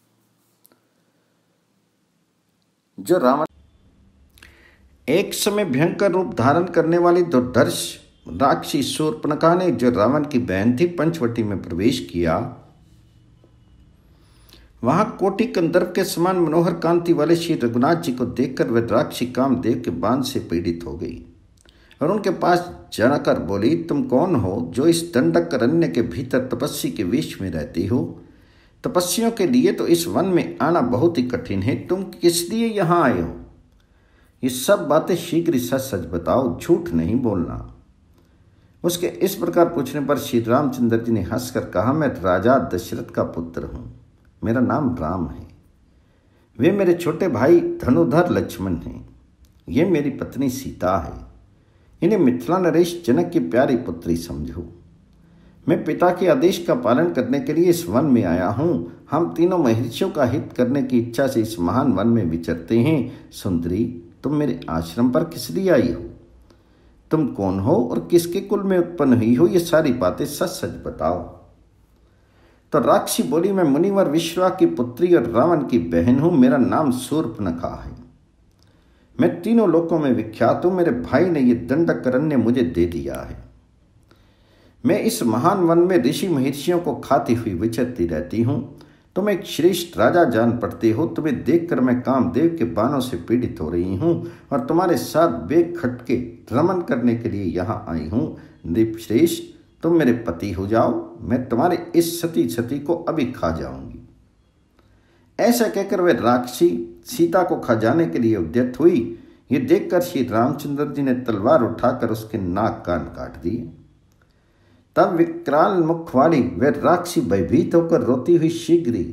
जो रावण एक समय भयंकर रूप धारण करने वाली दुर्धर्ष राक्षसी शूर्पणखा ने जो रावण की बहन थी पंचवटी में प्रवेश किया। वहां कोटि कंदर्प के समान मनोहर कांति वाले श्री रघुनाथ जी को देखकर वह राक्षसी कामदेव के बांध से पीड़ित हो गई और उनके पास जाकर बोली, तुम कौन हो जो इस दंडक अरण्य के भीतर तपस्वी के वेश में रहती हो? तपस्वियों के लिए तो इस वन में आना बहुत ही कठिन है। तुम किस लिए यहाँ आए हो? ये सब बातें शीघ्र ही सच सच बताओ, झूठ नहीं बोलना। उसके इस प्रकार पूछने पर श्री रामचंद्र जी ने हंसकर कहा, मैं राजा दशरथ का पुत्र हूँ, मेरा नाम राम है। वे मेरे छोटे भाई धनुधर लक्ष्मण हैं। ये मेरी पत्नी सीता है। इन्हें मिथिला नरेश जनक की प्यारी पुत्री समझो। मैं पिता के आदेश का पालन करने के लिए इस वन में आया हूँ। हम तीनों महर्षियों का हित करने की इच्छा से इस महान वन में विचरते हैं। सुंदरी, तुम मेरे आश्रम पर किस लिए आई हो? तुम कौन हो और किसके कुल में उत्पन्न हुई हो? ये सारी बातें सच सच बताओ। तो राक्षसी बोली, मैं मुनिवर विश्वा की पुत्री और रावण की बहन हूं। मेरा नाम शूर्पणखा है। मैं तीनों लोकों में विख्यात हूं। मेरे भाई ने यह दंडक अरण्य मुझे दे दिया है। मैं इस महान वन में ऋषि महर्षियों को खाती हुई विचरती रहती हूं। तुम एक श्रेष्ठ राजा जान पड़ते हो। तुम्हें देखकर मैं कामदेव के बाणों से पीड़ित हो रही हूं और तुम्हारे साथ बेग खटके रमन करने के लिए यहाँ आई हूं। नृपश्रेष्ठ, तुम मेरे पति हो जाओ। मैं तुम्हारे इस सती सती को अभी खा जाऊंगी। ऐसा कहकर वह राक्षसी सीता को खा जाने के लिए उद्यत हुई। ये देखकर श्री रामचंद्र जी ने तलवार उठाकर उसके नाक कान काट दिए। तब विकराल मुख वाली वह राक्षसी भयभीत होकर रोती हुई शीघ्र ही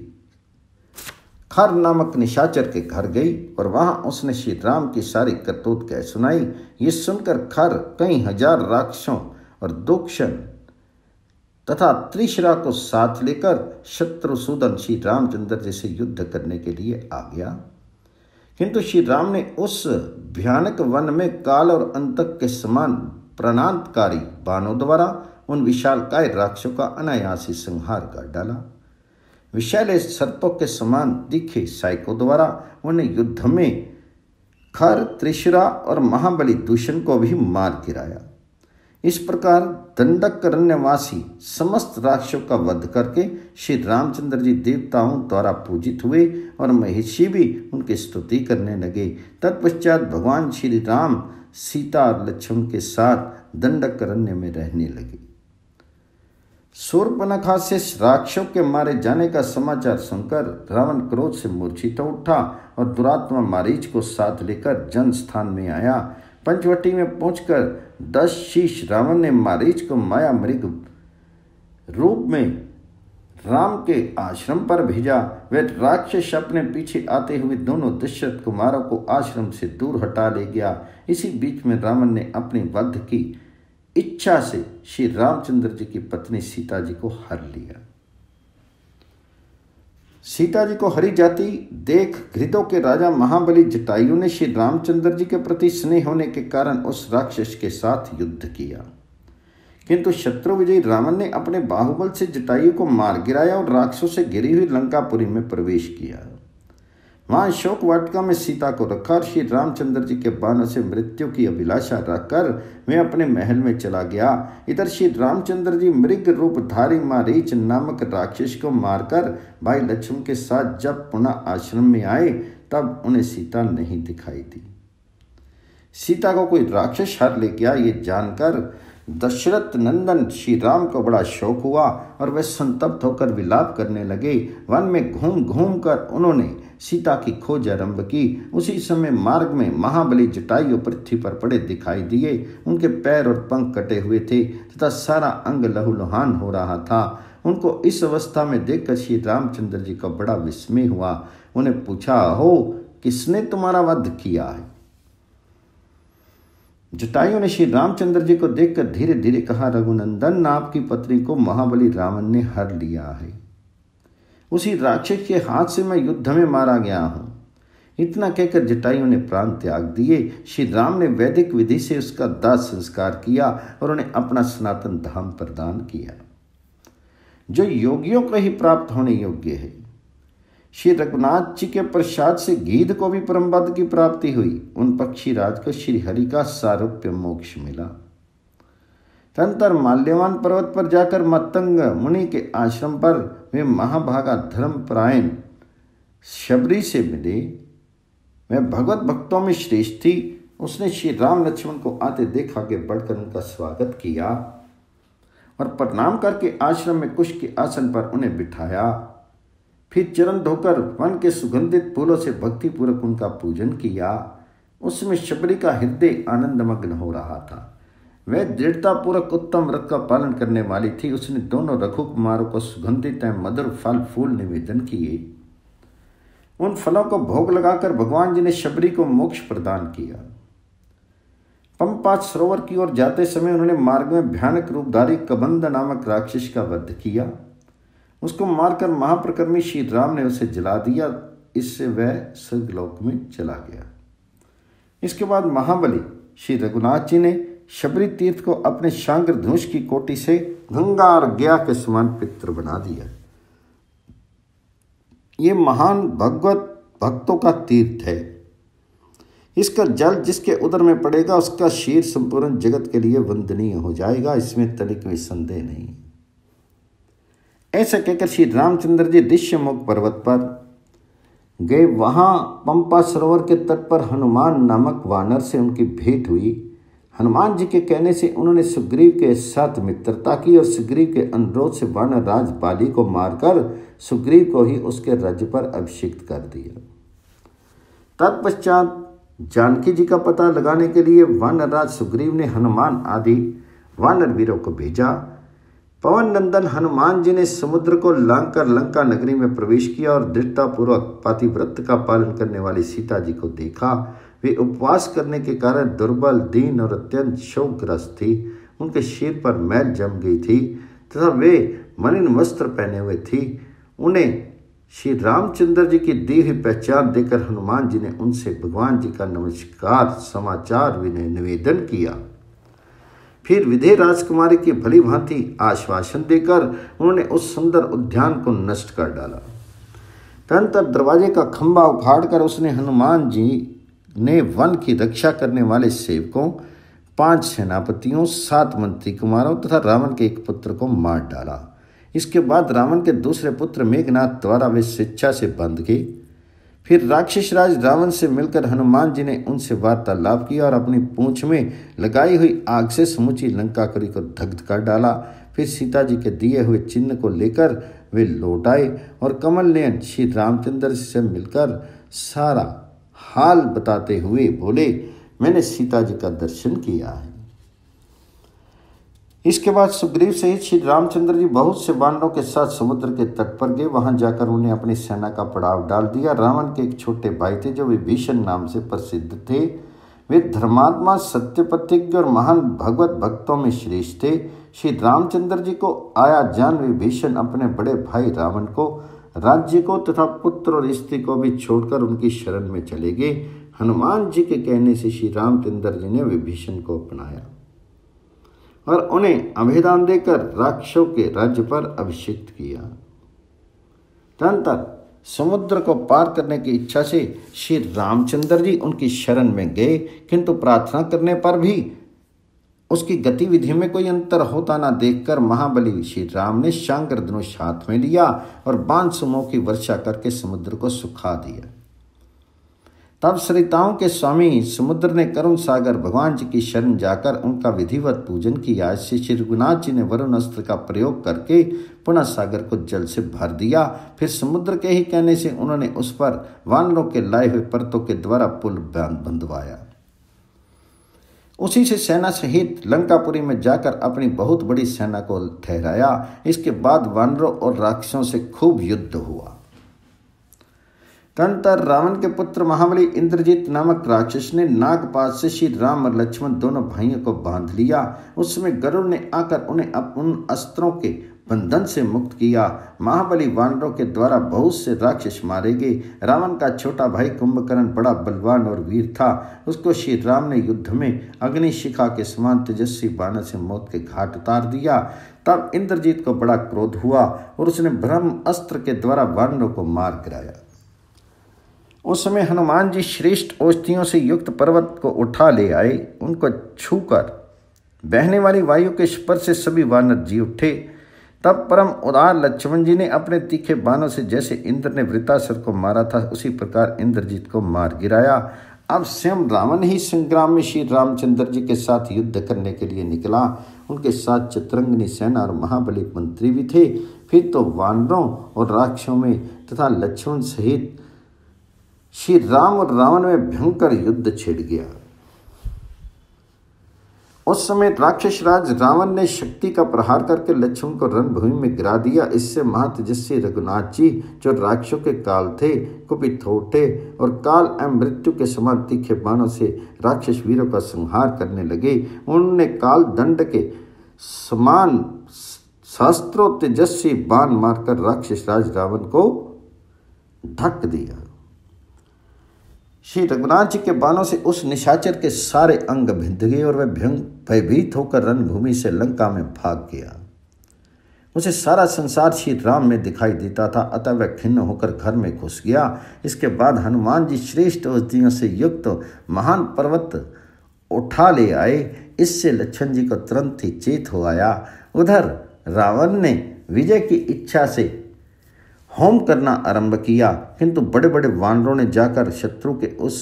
खर नामक निशाचर के घर गई और वहां उसने श्री राम की सारी करतूत कह सुनाई। ये सुनकर खर कई हजार राक्षसों और दुक्षण तथा त्रिशरा को साथ लेकर शत्रुसूदन श्री रामचंद्र जी से युद्ध करने के लिए आ गया। किंतु श्री राम ने उस भयानक वन में काल और अंतक के समान प्राणांतकारी बाणों द्वारा उन विशालकाय राक्षसों का अनायास ही संहार कर डाला। विशाल सर्पों के समान दिखे साइकों द्वारा उन्हें युद्ध में खर, त्रिशरा और महाबली दूषण को भी मार गिराया। इस प्रकार दंडकारण्यवासी समस्त राक्षसों का वध करके श्री रामचंद्र जी देवताओं द्वारा पूजित हुए और महिषी भी उनकी स्तुति करने लगे। तत्पश्चात भगवान श्री राम सीता और लक्ष्मण के साथ दंडकारण्य में रहने लगे। शूर्पणखा से राक्षसों के मारे जाने का समाचार सुनकर रावण क्रोध से मूर्छित उठा और दुरात्मा मारीच को साथ लेकर जन स्थान में आया। पंचवटी में पहुंचकर दस शीश रावण ने मारीच को माया मृग रूप में राम के आश्रम पर भेजा। वे राक्षस अपने पीछे आते हुए दोनों दशरथ कुमारों को आश्रम से दूर हटा ले गया। इसी बीच में रावण ने अपनी वध की इच्छा से श्री रामचंद्र जी की पत्नी सीता जी को हर लिया। सीता जी को हरी जाती देख घृतों के राजा महाबली जटायु ने श्री रामचंद्र जी के प्रति स्नेह होने के कारण उस राक्षस के साथ युद्ध किया, किंतु शत्रु विजयी रावण ने अपने बाहुबल से जटायु को मार गिराया और राक्षसों से घिरी हुई लंकापुरी में प्रवेश किया। वहां शोक वाटिका में सीता को रखा और श्री रामचंद्र जी के बाणों से मृत्यु की अभिलाषा रखकर वे अपने महल में चला गया। इधर श्री रामचंद्र जी मृग रूपधारी मारीच नामक राक्षस को मारकर भाई लक्ष्मण के साथ जब पुनः आश्रम में आए तब उन्हें सीता नहीं दिखाई दी। सीता को कोई राक्षस हर ले गया ये जानकर दशरथ नंदन श्री राम को बड़ा शौक हुआ और वे संतप्त होकर विलाप करने लगे। वन में घूम घूम कर उन्होंने सीता की खोज आरंभ की। उसी समय मार्ग में महाबली जटायु पृथ्वी पर पड़े दिखाई दिए। उनके पैर और पंख कटे हुए थे तथा सारा अंग लहूलुहान हो रहा था। उनको इस अवस्था में देखकर श्री रामचंद्र जी का बड़ा विस्मय हुआ। उन्हें पूछा, हो किसने तुम्हारा वध किया है? जटायु ने श्री रामचंद्र जी को देखकर धीरे धीरे कहा, रघुनंदन, आपकी पत्नी को महाबली रावण ने हर लिया है। उसी राक्षस के हाथ से मैं युद्ध में मारा गया हूं। इतना कहकर जटायु ने प्राण त्याग दिए। श्री राम ने वैदिक विधि से उसका दाह संस्कार किया और उन्हें अपना सनातन धाम प्रदान किया, जो योगियों को ही प्राप्त होने योग्य है। श्री रघुनाथ जी के प्रसाद से गीध को भी परमपद की प्राप्ति हुई। उन पक्षीराज को श्री हरि का सारूप्य मोक्ष मिला। तदंतर माल्यवान पर्वत पर जाकर मतंग मुनि के आश्रम पर वे महाभागा धर्मपरायण शबरी से मिले। वह भगवत भक्तों में श्रेष्ठ थी। उसने श्री राम लक्ष्मण को आते देख आगे बढ़कर उनका स्वागत किया और प्रणाम करके आश्रम में कुश के आसन पर उन्हें बिठाया। फिर चरण धोकर वन के सुगंधित फूलों से भक्तिपूर्वक उनका पूजन किया। उसमें शबरी का हृदय आनंदमग्न हो रहा था। वह दृढ़तापूर्वक उत्तम व्रत का पालन करने वाली थी। उसने दोनों रघुकुमारों को सुगंधित एवं मधुर फल फूल निवेदन किए। उन फलों को भोग लगाकर भगवान जी ने शबरी को मोक्ष प्रदान किया। पंपा सरोवर की ओर जाते समय उन्होंने मार्ग में भयानक रूपधारी कबंध नामक राक्षस का वध किया। उसको मारकर महाप्रकर्मी श्री राम ने उसे जला दिया। इससे वह स्वर्गलोक में चला गया। इसके बाद महाबली श्री रघुनाथ जी ने शबरी तीर्थ को अपने शांग्र धनुष की कोटि से गंगा और गया के समान पवित्र बना दिया। ये महान भगवत भक्तों का तीर्थ है। इसका जल जिसके उदर में पड़ेगा उसका शीर संपूर्ण जगत के लिए वंदनीय हो जाएगा, इसमें तनिक भी संदेह नहीं। ऐसा कहकर श्री रामचंद्र जी ऋष्यमुख पर्वत पर गए। वहां पंपा सरोवर के तट पर हनुमान नामक वानर से उनकी भेंट हुई। हनुमान जी के कहने से उन्होंने सुग्रीव के साथ मित्रता की और सुग्रीव के अनुरोध से वानर राज बाली को मारकर सुग्रीव को ही उसके राज्य पर अभिषिक्त कर दिया। तत्पश्चात जानकी जी का पता लगाने के लिए वानर राज सुग्रीव ने हनुमान आदि वानर वीरों को भेजा। पवन नंदन हनुमान जी ने समुद्र को लांघकर लंका नगरी में प्रवेश किया और दृढ़तापूर्वक पातिव्रत का पालन करने वाली सीता जी को देखा। वे उपवास करने के कारण दुर्बल, दीन और अत्यंत शोकग्रस्त थी। उनके सिर पर मैल जम गई थी तथा वे मलिन वस्त्र पहने हुए थी। उन्हें श्री रामचंद्र जी की दी हुई पहचान देकर हनुमान जी ने उनसे भगवान जी का नमस्कार समाचार विनय निवेदन किया। फिर विधेय राजकुमारी की भली भांति आश्वासन देकर उन्होंने उस सुंदर उद्यान को नष्ट कर डाला। तदनंतर दरवाजे का खंभा उखाड़कर उसने हनुमान जी ने वन की रक्षा करने वाले सेवकों, पांच सेनापतियों, सात मंत्री कुमारों तथा रावण के एक पुत्र को मार डाला। इसके बाद रावण के दूसरे पुत्र मेघनाथ द्वारा वे स्वेच्छा से बंध गए। फिर राक्षस राज रावण से मिलकर हनुमान जी ने उनसे वार्तालाप किया और अपनी पूंछ में लगाई हुई आग से समूची लंकापुरी को दग्ध कर डाला। फिर सीता जी के दिए हुए चिन्ह को लेकर वे लौट आए और कमल नयन श्री रामचंद्र से मिलकर सारा हाल बताते हुए बोले, मैंने सीता जी का दर्शन किया है। इसके बाद सुग्रीव सहित श्री रामचंद्र जी बहुत से वानरों के साथ समुद्र के तट पर गए। वहां जाकर उन्हें अपनी सेना का पड़ाव डाल दिया। रावण के एक छोटे भाई थे जो विभीषण नाम से प्रसिद्ध थे। वे धर्मात्मा, सत्य प्रतिज्ञ और महान भगवत भक्तों में श्रेष्ठ थे। श्री रामचंद्र जी को आया जान विभीषण अपने बड़े भाई रावण को, राज्य को तथा पुत्र और स्त्री को भी छोड़कर उनकी शरण में चले गए। हनुमान जी के कहने से श्री रामचंद्र जी ने विभीषण को अपनाया और उन्हें अभयदान देकर राक्षसों के राज्य पर अभिषिक्त किया। तदनंतर समुद्र को पार करने की इच्छा से श्री रामचंद्र जी उनकी शरण में गए, किंतु प्रार्थना करने पर भी उसकी गतिविधि में कोई अंतर होता ना देखकर महाबली श्री राम ने शांकर धनुष हाथ में लिया और बाण समूह की वर्षा करके समुद्र को सुखा दिया। तब सरिताओं के स्वामी समुद्र ने करुण सागर भगवान जी की शरण जाकर उनका विधिवत पूजन किया। इससे श्री रघुनाथ जी ने वरुण अस्त्र का प्रयोग करके पुनः सागर को जल से भर दिया। फिर समुद्र के ही कहने से उन्होंने उस पर वानरों के लाए हुए परतों के द्वारा पुल बंधवाया। उसी से सेना सहित लंकापुरी में जाकर अपनी बहुत बड़ी सेना को ठहराया। इसके बाद वानरों और राक्षसों से खूब युद्ध हुआ। तदनंतर रावण के पुत्र महाबली इंद्रजीत नामक राक्षस ने नागपात से श्री राम और लक्ष्मण दोनों भाइयों को बांध लिया। उस समय गरुड़ ने आकर उन्हें उन अस्त्रों के बंधन से मुक्त किया। महाबली वानरों के द्वारा बहुत से राक्षस मारे गए। रावण का छोटा भाई कुंभकर्ण बड़ा बलवान और वीर था। उसको श्री राम ने युद्ध में अग्निशिखा के समान तेजस्वी बाण से मौत के घाट उतार दिया। तब इंद्रजीत को बड़ा क्रोध हुआ और उसने ब्रह्म अस्त्र के द्वारा वानरों को मार गिराया। उस समय हनुमान जी श्रेष्ठ औषधियों से युक्त पर्वत को उठा ले आए। उनको छूकर बहने वाली वायु के स्पर्श से सभी वानर जी उठे। तब परम उदार लक्ष्मण जी ने अपने तीखे बाणों से जैसे इंद्र ने वृतासुर को मारा था उसी प्रकार इंद्रजीत को मार गिराया। अब स्वयं रावण ही संग्राम में श्री रामचंद्र जी के साथ युद्ध करने के लिए निकला। उनके साथ चित्रंगनी सेना और महाबली मंत्री भी थे। फिर तो वानरों और राक्षसों में तथा लक्ष्मण सहित श्री राम और रावण में भयंकर युद्ध छिड़ गया। उस समय राक्षस राज रावण ने शक्ति का प्रहार करके लक्ष्मण को रणभूमि में गिरा दिया। इससे महातेजस्वी रघुनाथ जी जो राक्षसों के काल थे, कुपित हो उठे और काल एवं मृत्यु के समान तीखे बाणों से राक्षस वीरों का संहार करने लगे। उन्होंने काल दंड के समान शास्त्रों तेजस्वी बाण मारकर राक्षस राज रावण को ढक दिया। श्री रघुनाथ जी के बाणों से उस निशाचर के सारे अंग भिंध गए और वह भयभीत होकर रणभूमि से लंका में भाग गया। उसे सारा संसार श्री राम में दिखाई देता था, अतः वह खिन्न होकर घर में घुस गया। इसके बाद हनुमान जी श्रेष्ठ औषधियों से युक्त महान पर्वत उठा ले आए। इससे लक्ष्मण जी को तुरंत ही चेत हो आया। उधर रावण ने विजय की इच्छा से होम करना आरंभ किया, किंतु बड़े बड़े वानरों ने जाकर शत्रु के उस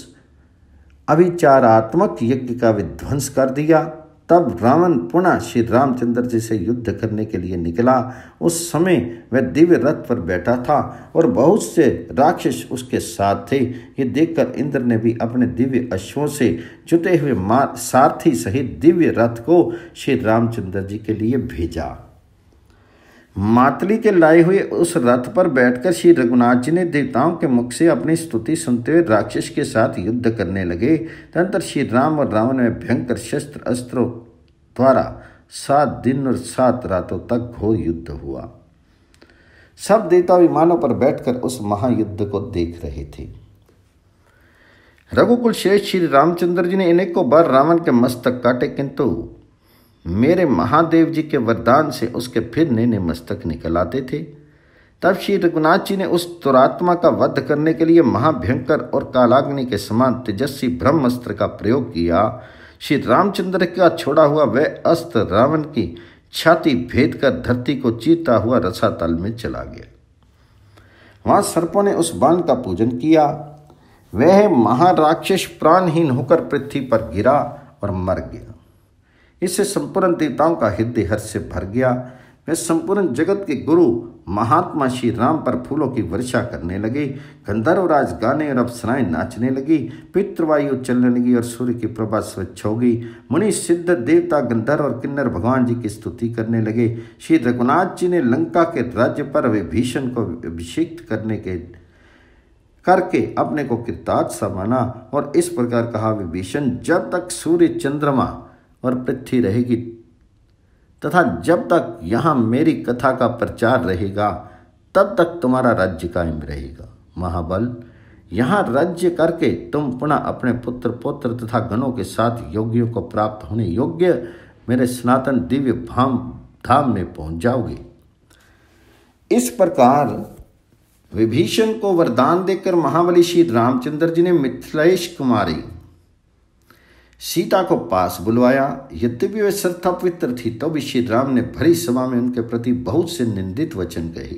अभिचारात्मक यज्ञ का विध्वंस कर दिया। तब रावण पुनः श्री रामचंद्र जी से युद्ध करने के लिए निकला। उस समय वह दिव्य रथ पर बैठा था और बहुत से राक्षस उसके साथ थे। ये देखकर इंद्र ने भी अपने दिव्य अश्वों से जुटे हुए सारथी सहित दिव्य रथ को श्री रामचंद्र जी के लिए भेजा। मातली के लाए हुए उस रथ पर बैठकर श्री रघुनाथ जी ने देवताओं के मुख से अपनी स्तुति सुनते हुए राक्षस के साथ युद्ध करने लगे। तदनंतर श्री राम और रावण में भयंकर शस्त्र अस्त्रों द्वारा सात दिन और सात रातों तक घोर युद्ध हुआ। सब देवता विमानों पर बैठकर उस महायुद्ध को देख रहे थे। रघुकुल श्रेष्ठ श्री रामचंद्र जी ने अनेकों बार रावण के मस्तक काटे, किंतु मेरे महादेव जी के वरदान से उसके फिर नए मस्तक निकल आते थे। तब श्री रघुनाथ जी ने उस दुरात्मा का वध करने के लिए महाभयंकर और कालाग्नि के समान तेजस्वी ब्रह्मास्त्र का प्रयोग किया। श्री रामचंद्र का छोड़ा हुआ वह अस्त्र रावण की छाती भेद कर धरती को चीरता हुआ रसातल में चला गया। वहां सर्पों ने उस बाण का पूजन किया। वह महाराक्षस प्राणहीन होकर पृथ्वी पर गिरा और मर गया। इससे संपूर्ण देवताओं का हृदय हर्ष से भर गया। वे संपूर्ण जगत के गुरु महात्मा श्री राम पर फूलों की वर्षा करने लगे। गंधर्वराज गाने और अप्सराएं नाचने लगी। पितृवायु चलने लगी और सूर्य की प्रभा स्वच्छ हो गई। मुनि सिद्ध देवता गंधर्व और किन्नर भगवान जी की स्तुति करने लगे। श्री रघुनाथ जी ने लंका के राज्य पर विभीषण को अभिषिक्त करने के करके अपने को कृतार्थ सा माना और इस प्रकार कहा, विभीषण, जब तक सूर्य चंद्रमा और पृथ्वी रहेगी तथा जब तक यहाँ मेरी कथा का प्रचार रहेगा तब तक तुम्हारा राज्य कायम रहेगा। महाबल, यहाँ राज्य करके तुम पुनः अपने पुत्र पौत्र तथा गणों के साथ योगियों को प्राप्त होने योग्य मेरे सनातन दिव्य धाम धाम में पहुंच जाओगे। इस प्रकार विभीषण को वरदान देकर महाबली श्री रामचंद्र जी ने मिथिलेश कुमारी सीता को पास बुलवाया। यद्यपि वे श्रद्धा पवित्र थी तो भी श्री राम ने भरी सभा में उनके प्रति बहुत से निंदित वचन कहे।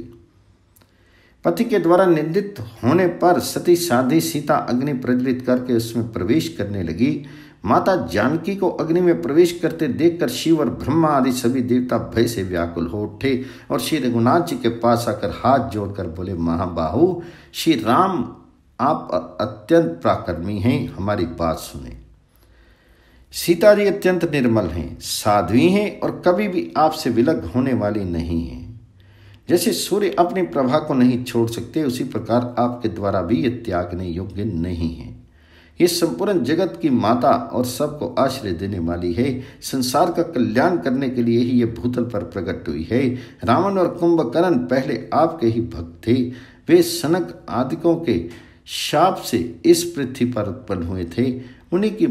पति के द्वारा निंदित होने पर सती साधी सीता अग्नि प्रज्वलित करके उसमें प्रवेश करने लगी। माता जानकी को अग्नि में प्रवेश करते देखकर शिव और ब्रह्मा आदि सभी देवता भय से व्याकुल हो उठे और श्री रघुनाथ जी के पास आकर हाथ जोड़कर बोले, महाबाहु श्री राम, आप अत्यंत पराक्रमी हैं, हमारी बात सुने। सीता जी अत्यंत निर्मल हैं, साध्वी हैं और कभी भी आपसे विलग होने वाली नहीं हैं। जैसे सूर्य अपनी प्रभा को नहीं छोड़ सकते उसी प्रकार आपके द्वारा भी ये त्यागने योग्य नहीं है। ये संपूर्ण जगत की माता और सबको आश्रय देने वाली है। संसार का कल्याण करने के लिए ही ये भूतल पर प्रकट हुई है। रावण और कुंभकर्ण पहले आपके ही भक्त थे। वे सनक आदिकों के शाप से इस पृथ्वी पर उत्पन्न हुए थे। उन्हीं की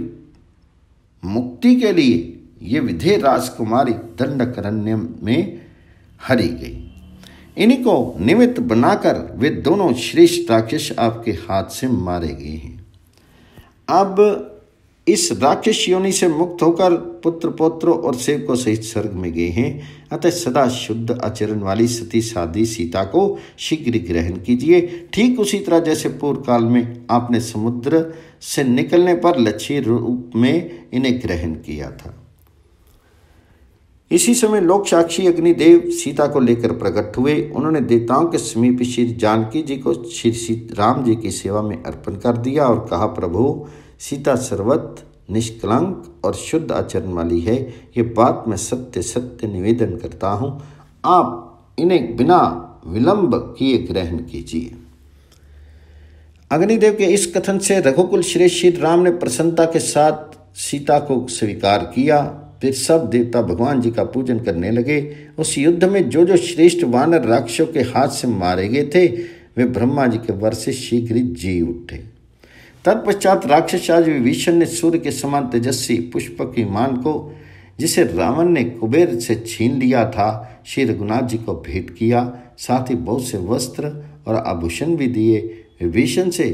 मुक्ति के लिए ये विधेय राजकुमारी दंडकारण्य में हरी गई। इन्हीं को निमित्त बनाकर वे दोनों श्रेष्ठ राक्षस आपके हाथ से मारे गए हैं। अब इस राक्षस योनि से मुक्त होकर पुत्र पौत्रों और सेवकों सहित स्वर्ग में गए हैं। अतः सदा शुद्ध आचरण वाली सती साधी सीता को शीघ्र ग्रहण कीजिए, ठीक उसी तरह जैसे पूर्व काल में आपने समुद्र से निकलने पर लक्ष्य रूप में इन्हें ग्रहण किया था। इसी समय लोक साक्षी अग्निदेव सीता को लेकर प्रकट हुए। उन्होंने देवताओं के समीप श्री जानकी जी को श्री राम जी की सेवा में अर्पण कर दिया और कहा, प्रभु सीता सर्वत्र निष्कलंक और शुद्ध आचरण वाली है। ये बात मैं सत्य सत्य निवेदन करता हूँ, आप इन्हें बिना विलंब किए ग्रहण कीजिए। अग्निदेव के इस कथन से रघुकुल श्रेष्ठ श्री राम ने प्रसन्नता के साथ सीता को स्वीकार किया। फिर सब देवता भगवान जी का पूजन करने लगे। उस युद्ध में जो जो श्रेष्ठ वानर राक्षसों के हाथ से मारे गए थे वे ब्रह्मा जी के वर से शीघ्र जी उठे। तत्पश्चात राक्षसराज विभीषण ने सूर्य के समान तेजस्वी पुष्पक विमान को, जिसे रावण ने कुबेर से छीन लिया था, श्री रघुनाथ जी को भेंट किया। साथ ही बहुत से वस्त्र और आभूषण भी दिए। विभीषण से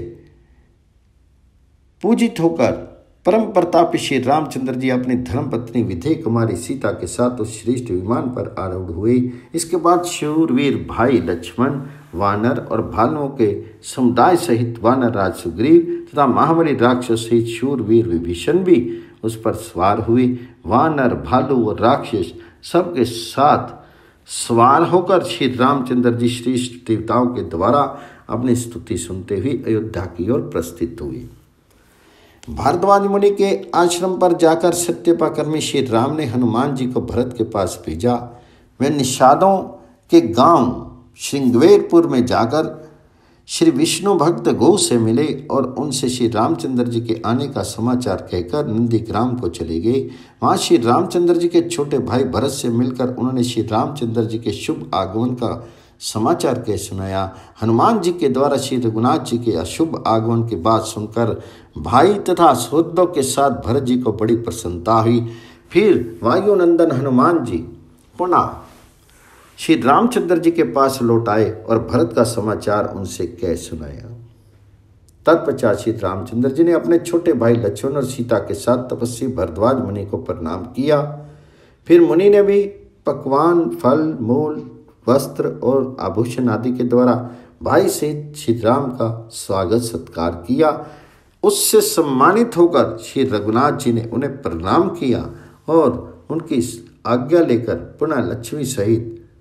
पूजित होकर परम प्रतापी श्री रामचंद्र जी अपनी धर्मपत्नी विधेय कुमारी सीता के साथ उस श्रेष्ठ विमान पर आरूढ़ हुए। इसके बाद शूरवीर भाई लक्ष्मण, वानर और भालुओं के समुदाय सहित वानर राज सुग्रीव तथा महाबली राक्षस सहित शूरवीर विभीषण भी उस पर सवार हुए। वानर, भालू और राक्षस सबके साथ सवार होकर श्री रामचंद्र जी श्रेष्ठ देवताओं के द्वारा अपनी स्तुति सुनते हुए अयोध्या की ओर प्रस्थित हुए। भारद्वाज मुनि के आश्रम पर जाकर सत्यपाकर्मी श्री राम ने हनुमान जी को भरत के पास भेजा। वे निषादों के गांव श्रृंगवेरपुर में जाकर श्री विष्णु भक्त गौ से मिले और उनसे श्री रामचंद्र जी के आने का समाचार कहकर नंदीग्राम को चले गए। वहाँ श्री रामचंद्र जी के छोटे भाई भरत से मिलकर उन्होंने श्री रामचंद्र जी के शुभ आगमन का समाचार कह सुनाया। हनुमान जी के द्वारा श्री रघुनाथ जी के अशुभ आगमन की बात सुनकर भाई तथा सहोदरों के साथ भरत जी को बड़ी प्रसन्नता हुई। फिर वायुनंदन हनुमान जी पुनः श्री रामचंद्र जी के पास लौट आए और भरत का समाचार उनसे कह सुनाया। तत्पश्चात श्री रामचंद्र जी ने अपने छोटे भाई लक्ष्मण और सीता के साथ तपस्वी भरद्वाज मुनि को प्रणाम किया। फिर मुनि ने भी पकवान, फल, मूल, वस्त्र और आभूषण आदि के द्वारा भाई सहित श्री राम का स्वागत सत्कार किया। उससे सम्मानित होकर श्री रघुनाथ जी ने उन्हें प्रणाम किया और उनकी आज्ञा लेकर पुनः लक्ष्मी सहित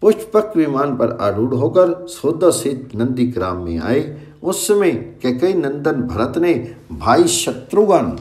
पुष्पक विमान पर आरूढ़ होकर सौदा सहित नंदी ग्राम में आए। उस समय कैकेयी नंदन भरत ने भाई शत्रुघ्न,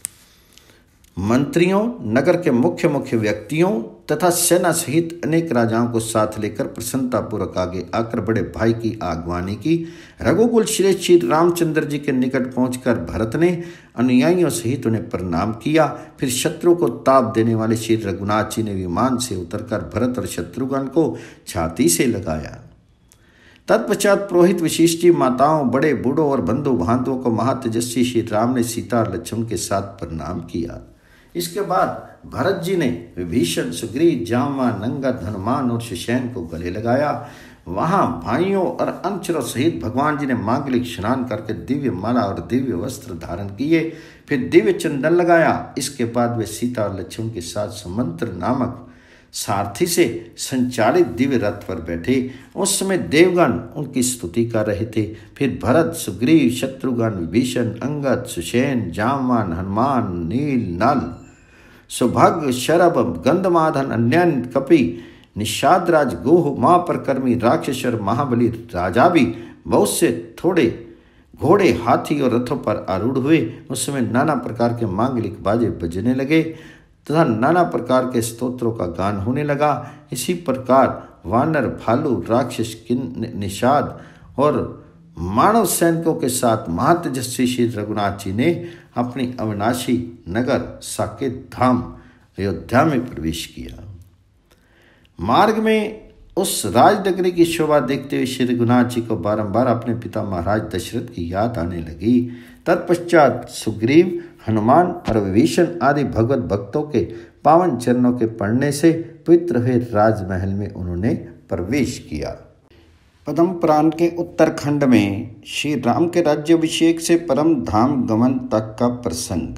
मंत्रियों, नगर के मुख्य मुख्य व्यक्तियों तथा सेना सहित अनेक राजाओं को साथ लेकर प्रसन्नतापूर्वक आगे आकर बड़े भाई की आगवानी की। रघुकुल श्रेष्ठ श्री रामचंद्र जी के निकट पहुंचकर भरत ने अनुयायियों सहित उन्हें प्रणाम किया। फिर शत्रु को ताप देने वाले श्री रघुनाथ जी ने विमान से उतरकर भरत और शत्रुघ्न को छाती से लगाया। तत्पश्चात पुरोहित विशिष्ट जी, माताओं, बड़े बूढ़ों और बंधु बांधवों को महातेजस्वी श्री राम ने सीता और लक्ष्मण के साथ प्रणाम किया। इसके बाद भरत जी ने विभीषण, सुग्रीव, जामवान, अंगद, हनुमान और सुषेण को गले लगाया। वहां भाइयों और अनुचरों सहित भगवान जी ने मांगलिक स्नान करके दिव्य माला और दिव्य वस्त्र धारण किए, फिर दिव्य चंदन लगाया। इसके बाद वे सीता और लक्ष्मण के साथ सुमंत्र नामक सारथी से संचालित दिव्य रथ पर बैठे। उस समय देवगण उनकी स्तुति कर रहे थे। फिर भरत, सुग्रीव, शत्रुघ्न, विभीषण, अंगद, सुषेण, जामवान, हनुमान, नील, नल, सुभग, शरभ, गंधमादन, अन्यन, कपि, निषादराज, गोह, महापरकर्मी, राक्षस और महाबली राजा भी बहुत से थोड़े घोड़े, हाथी और रथों पर आरूढ़ हुए। उस समय नाना प्रकार के मांगलिक बाजे बजने लगे तथा नाना प्रकार के स्तोत्रों का गान होने लगा। इसी प्रकार वानर, भालू, राक्षस, निषाद और मानव सैनिकों के साथ महातेजस्वी श्री रघुनाथ जी ने अपनी अविनाशी नगर साकेत धाम अयोध्या में प्रवेश किया। मार्ग में उस राजनगरी की शोभा देखते हुए श्री रघुनाथ जी को बारंबार अपने पिता महाराज दशरथ की याद आने लगी। तत्पश्चात सुग्रीव, हनुमान और विभीषण आदि भगवत भक्तों के पावन चरणों के पढ़ने से पवित्र हुए राजमहल में उन्होंने प्रवेश किया। पद्म पुराण के उत्तरखंड में श्री राम के राज्याभिषेक से परम धाम गमन तक का प्रसंग।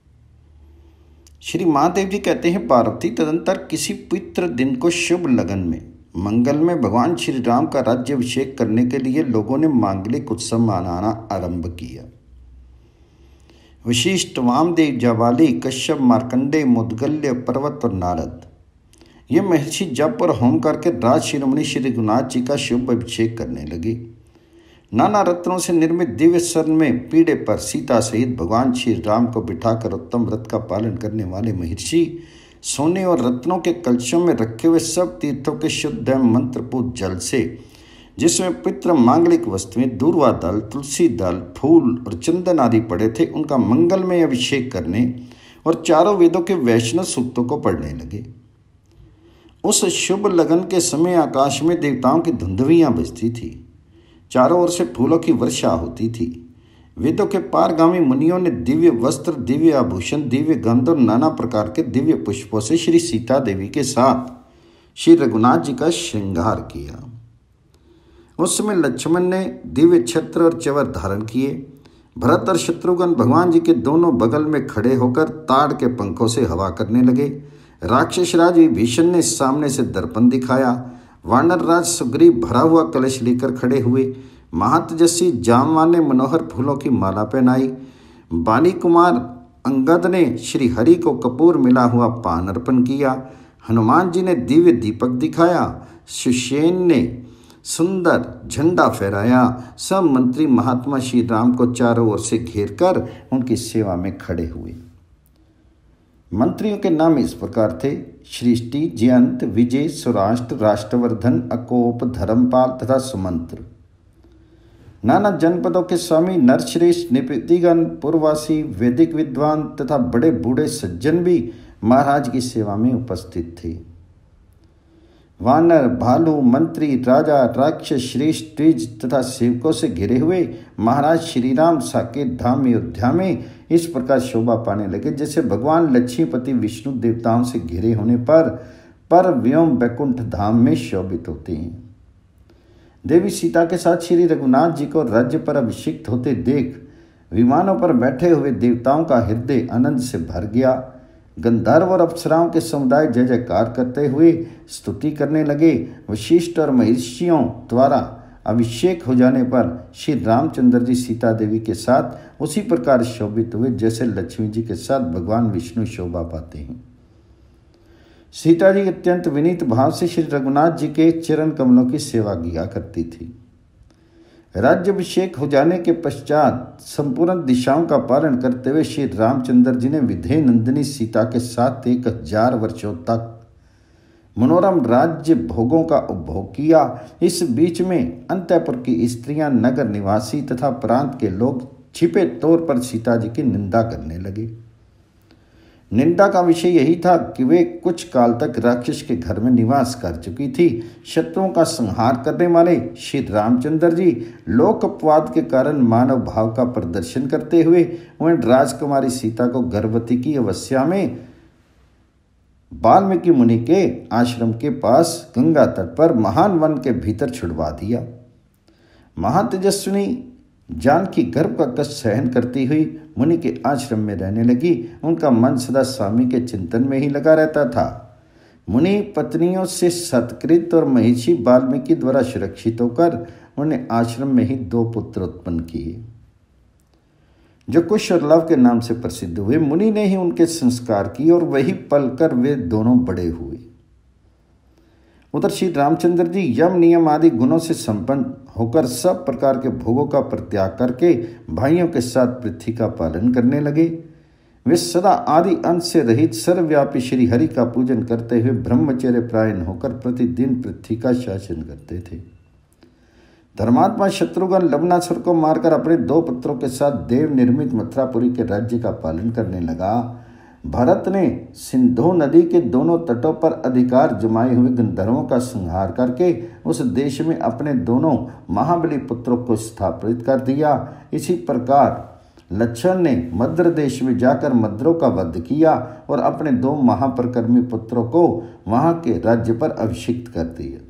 श्री महादेव जी कहते हैं, पार्वती, तदंतर किसी पवित्र दिन को शुभ लगन में मंगल में भगवान श्री राम का राज्याभिषेक करने के लिए लोगों ने मांगलिक उत्सव मनाना आरंभ किया। वशिष्ठ, वामदेव, जाबाली, कश्यप, मार्कंडेय, मुद्गल्य, पर्वत और नारद ये महर्षि जप और होम करके राज शिरोमणि श्री रघुनाथ जी का शुभ अभिषेक करने लगे। नाना रत्नों से निर्मित दिव्य स्वर्ण में पीढ़े पर सीता सहित भगवान श्री राम को बिठाकर उत्तम व्रत का पालन करने वाले महर्षि सोने और रत्नों के कलशों में रखे हुए सब तीर्थों के शुद्ध एवं मंत्रपूत जल से, जिसमें पितृ मांगलिक वस्तुएं, दूर्वा दल, तुलसी दल, फूल और चंदन आदि पड़े थे, उनका मंगलमय अभिषेक करने और चारों वेदों के वैष्णव सूक्तों को पढ़ने लगे। उस शुभ लगन के समय आकाश में देवताओं की धुंधवियाँ बजती थी, चारों ओर से फूलों की वर्षा होती थी। वेदों के पारगामी मुनियों ने दिव्य वस्त्र, दिव्य आभूषण, दिव्य गंध और नाना प्रकार के दिव्य पुष्पों से श्री सीता देवी के साथ श्री रघुनाथ जी का श्रृंगार किया। उस समय लक्ष्मण ने दिव्य छत्र और चवर धारण किए। भरत और शत्रुघ्न भगवान जी के दोनों बगल में खड़े होकर ताड़ के पंखों से हवा करने लगे। राक्षस राज विभीषण ने सामने से दर्पण दिखाया। वानर राज सुग्रीव भरा हुआ कलश लेकर खड़े हुए। महातेजस्वी जामवान ने मनोहर फूलों की माला पहनाई। बाली कुमार अंगद ने श्री हरि को कपूर मिला हुआ पान अर्पण किया। हनुमान जी ने दिव्य दीपक दिखाया। सुषेण ने सुंदर झंडा फहराया। सब मंत्री महात्मा श्री राम को चारों ओर से घेर कर उनकी सेवा में खड़े हुए। मंत्रियों के नाम इस प्रकार थे: सृष्टि, जयंत, विजय, सौराष्ट्र, राष्ट्रवर्धन, अकोप, धर्मपाल तथा सुमंत्र। नाना जनपदों के स्वामी, नरश्रेष्ठ, निपतिगण, पूर्ववासी, वैदिक विद्वान तथा बड़े बूढ़े सज्जन भी महाराज की सेवा में उपस्थित थे। वानर, भालू, मंत्री, राजा, राक्षस, श्रेष्ठ, द्विज तथा सेवकों से घिरे हुए महाराज श्रीराम साकेत धाम अयोध्या में इस प्रकार शोभा पाने लगे जैसे भगवान लक्ष्मीपति विष्णु देवताओं से घिरे होने पर पर व्योम वैकुंठ धाम में शोभित होते हैं। देवी सीता के साथ श्री रघुनाथ जी को राज्य पर अभिषिक्त होते देख विमानों पर बैठे हुए देवताओं का हृदय आनंद से भर गया। गंधर्व और अप्सराओं के समुदाय जय जयकार करते हुए स्तुति करने लगे। वशिष्ठ और महर्षियों द्वारा अभिषेक हो जाने पर श्री रामचंद्र जी सीता देवी के साथ उसी प्रकार शोभित हुए जैसे लक्ष्मी जी के साथ भगवान विष्णु शोभा पाते हैं। सीता जी अत्यंत विनीत भाव से श्री रघुनाथ जी के चरण कमलों की सेवा किया करती थी। राज्याभिषेक हो जाने के पश्चात संपूर्ण दिशाओं का पालन करते हुए श्री रामचंद्र जी ने विधेय नंदिनी सीता के साथ एक हजार वर्षों तक मनोरम राज्य भोगों का उपभोग किया। इस बीच में अंतःपुर की स्त्रियां, नगर निवासी तथा प्रांत के लोग छिपे तौर पर सीता जी की निंदा करने लगे। निंदा का विषय यही था कि वे कुछ काल तक राक्षस के घर में निवास कर चुकी थी। शत्रुओं का संहार करने वाले श्री रामचंद्र जी लोक अपवाद के कारण मानव भाव का प्रदर्शन करते हुए उन्हें राजकुमारी सीता को गर्भवती की अवस्था में वाल्मीकि मुनि के आश्रम के पास गंगा तट पर महान वन के भीतर छुड़वा दिया। महातेजस्विनी जानकी गर्भ का कष्ट सहन करती हुई मुनि के आश्रम में रहने लगी। उनका मन सदा स्वामी के चिंतन में ही लगा रहता था। मुनि पत्नियों से सत्कृत और महिषी वाल्मीकि द्वारा सुरक्षित होकर उन्हें आश्रम में ही दो पुत्र उत्पन्न किए, जो कुश और लव के नाम से प्रसिद्ध हुए। मुनि ने ही उनके संस्कार किए और वही पलकर वे दोनों बड़े हुए। उधर श्री रामचंद्र जी यम नियम आदि गुणों से संपन्न होकर सब प्रकार के भोगों का परित्याग करके भाइयों के साथ पृथ्वी का पालन करने लगे। वे सदा आदि अंत से रहित सर्वव्यापी श्री हरि का पूजन करते हुए ब्रह्मचर्य परायण होकर प्रतिदिन पृथ्वी का शासन करते थे। धर्मात्मा शत्रुघ्न लवणासुर को मारकर अपने दो पुत्रों के साथ देव निर्मित मथुरापुरी के राज्य का पालन करने लगा। भरत ने सिंधु नदी के दोनों तटों पर अधिकार जमाए हुए गंधर्वों का संहार करके उस देश में अपने दोनों महाबली पुत्रों को स्थापित कर दिया। इसी प्रकार लक्ष्मण ने मद्र देश में जाकर मद्रों का वध किया और अपने दो महापराक्रमी पुत्रों को वहां के राज्य पर अभिषिक्त कर दिया।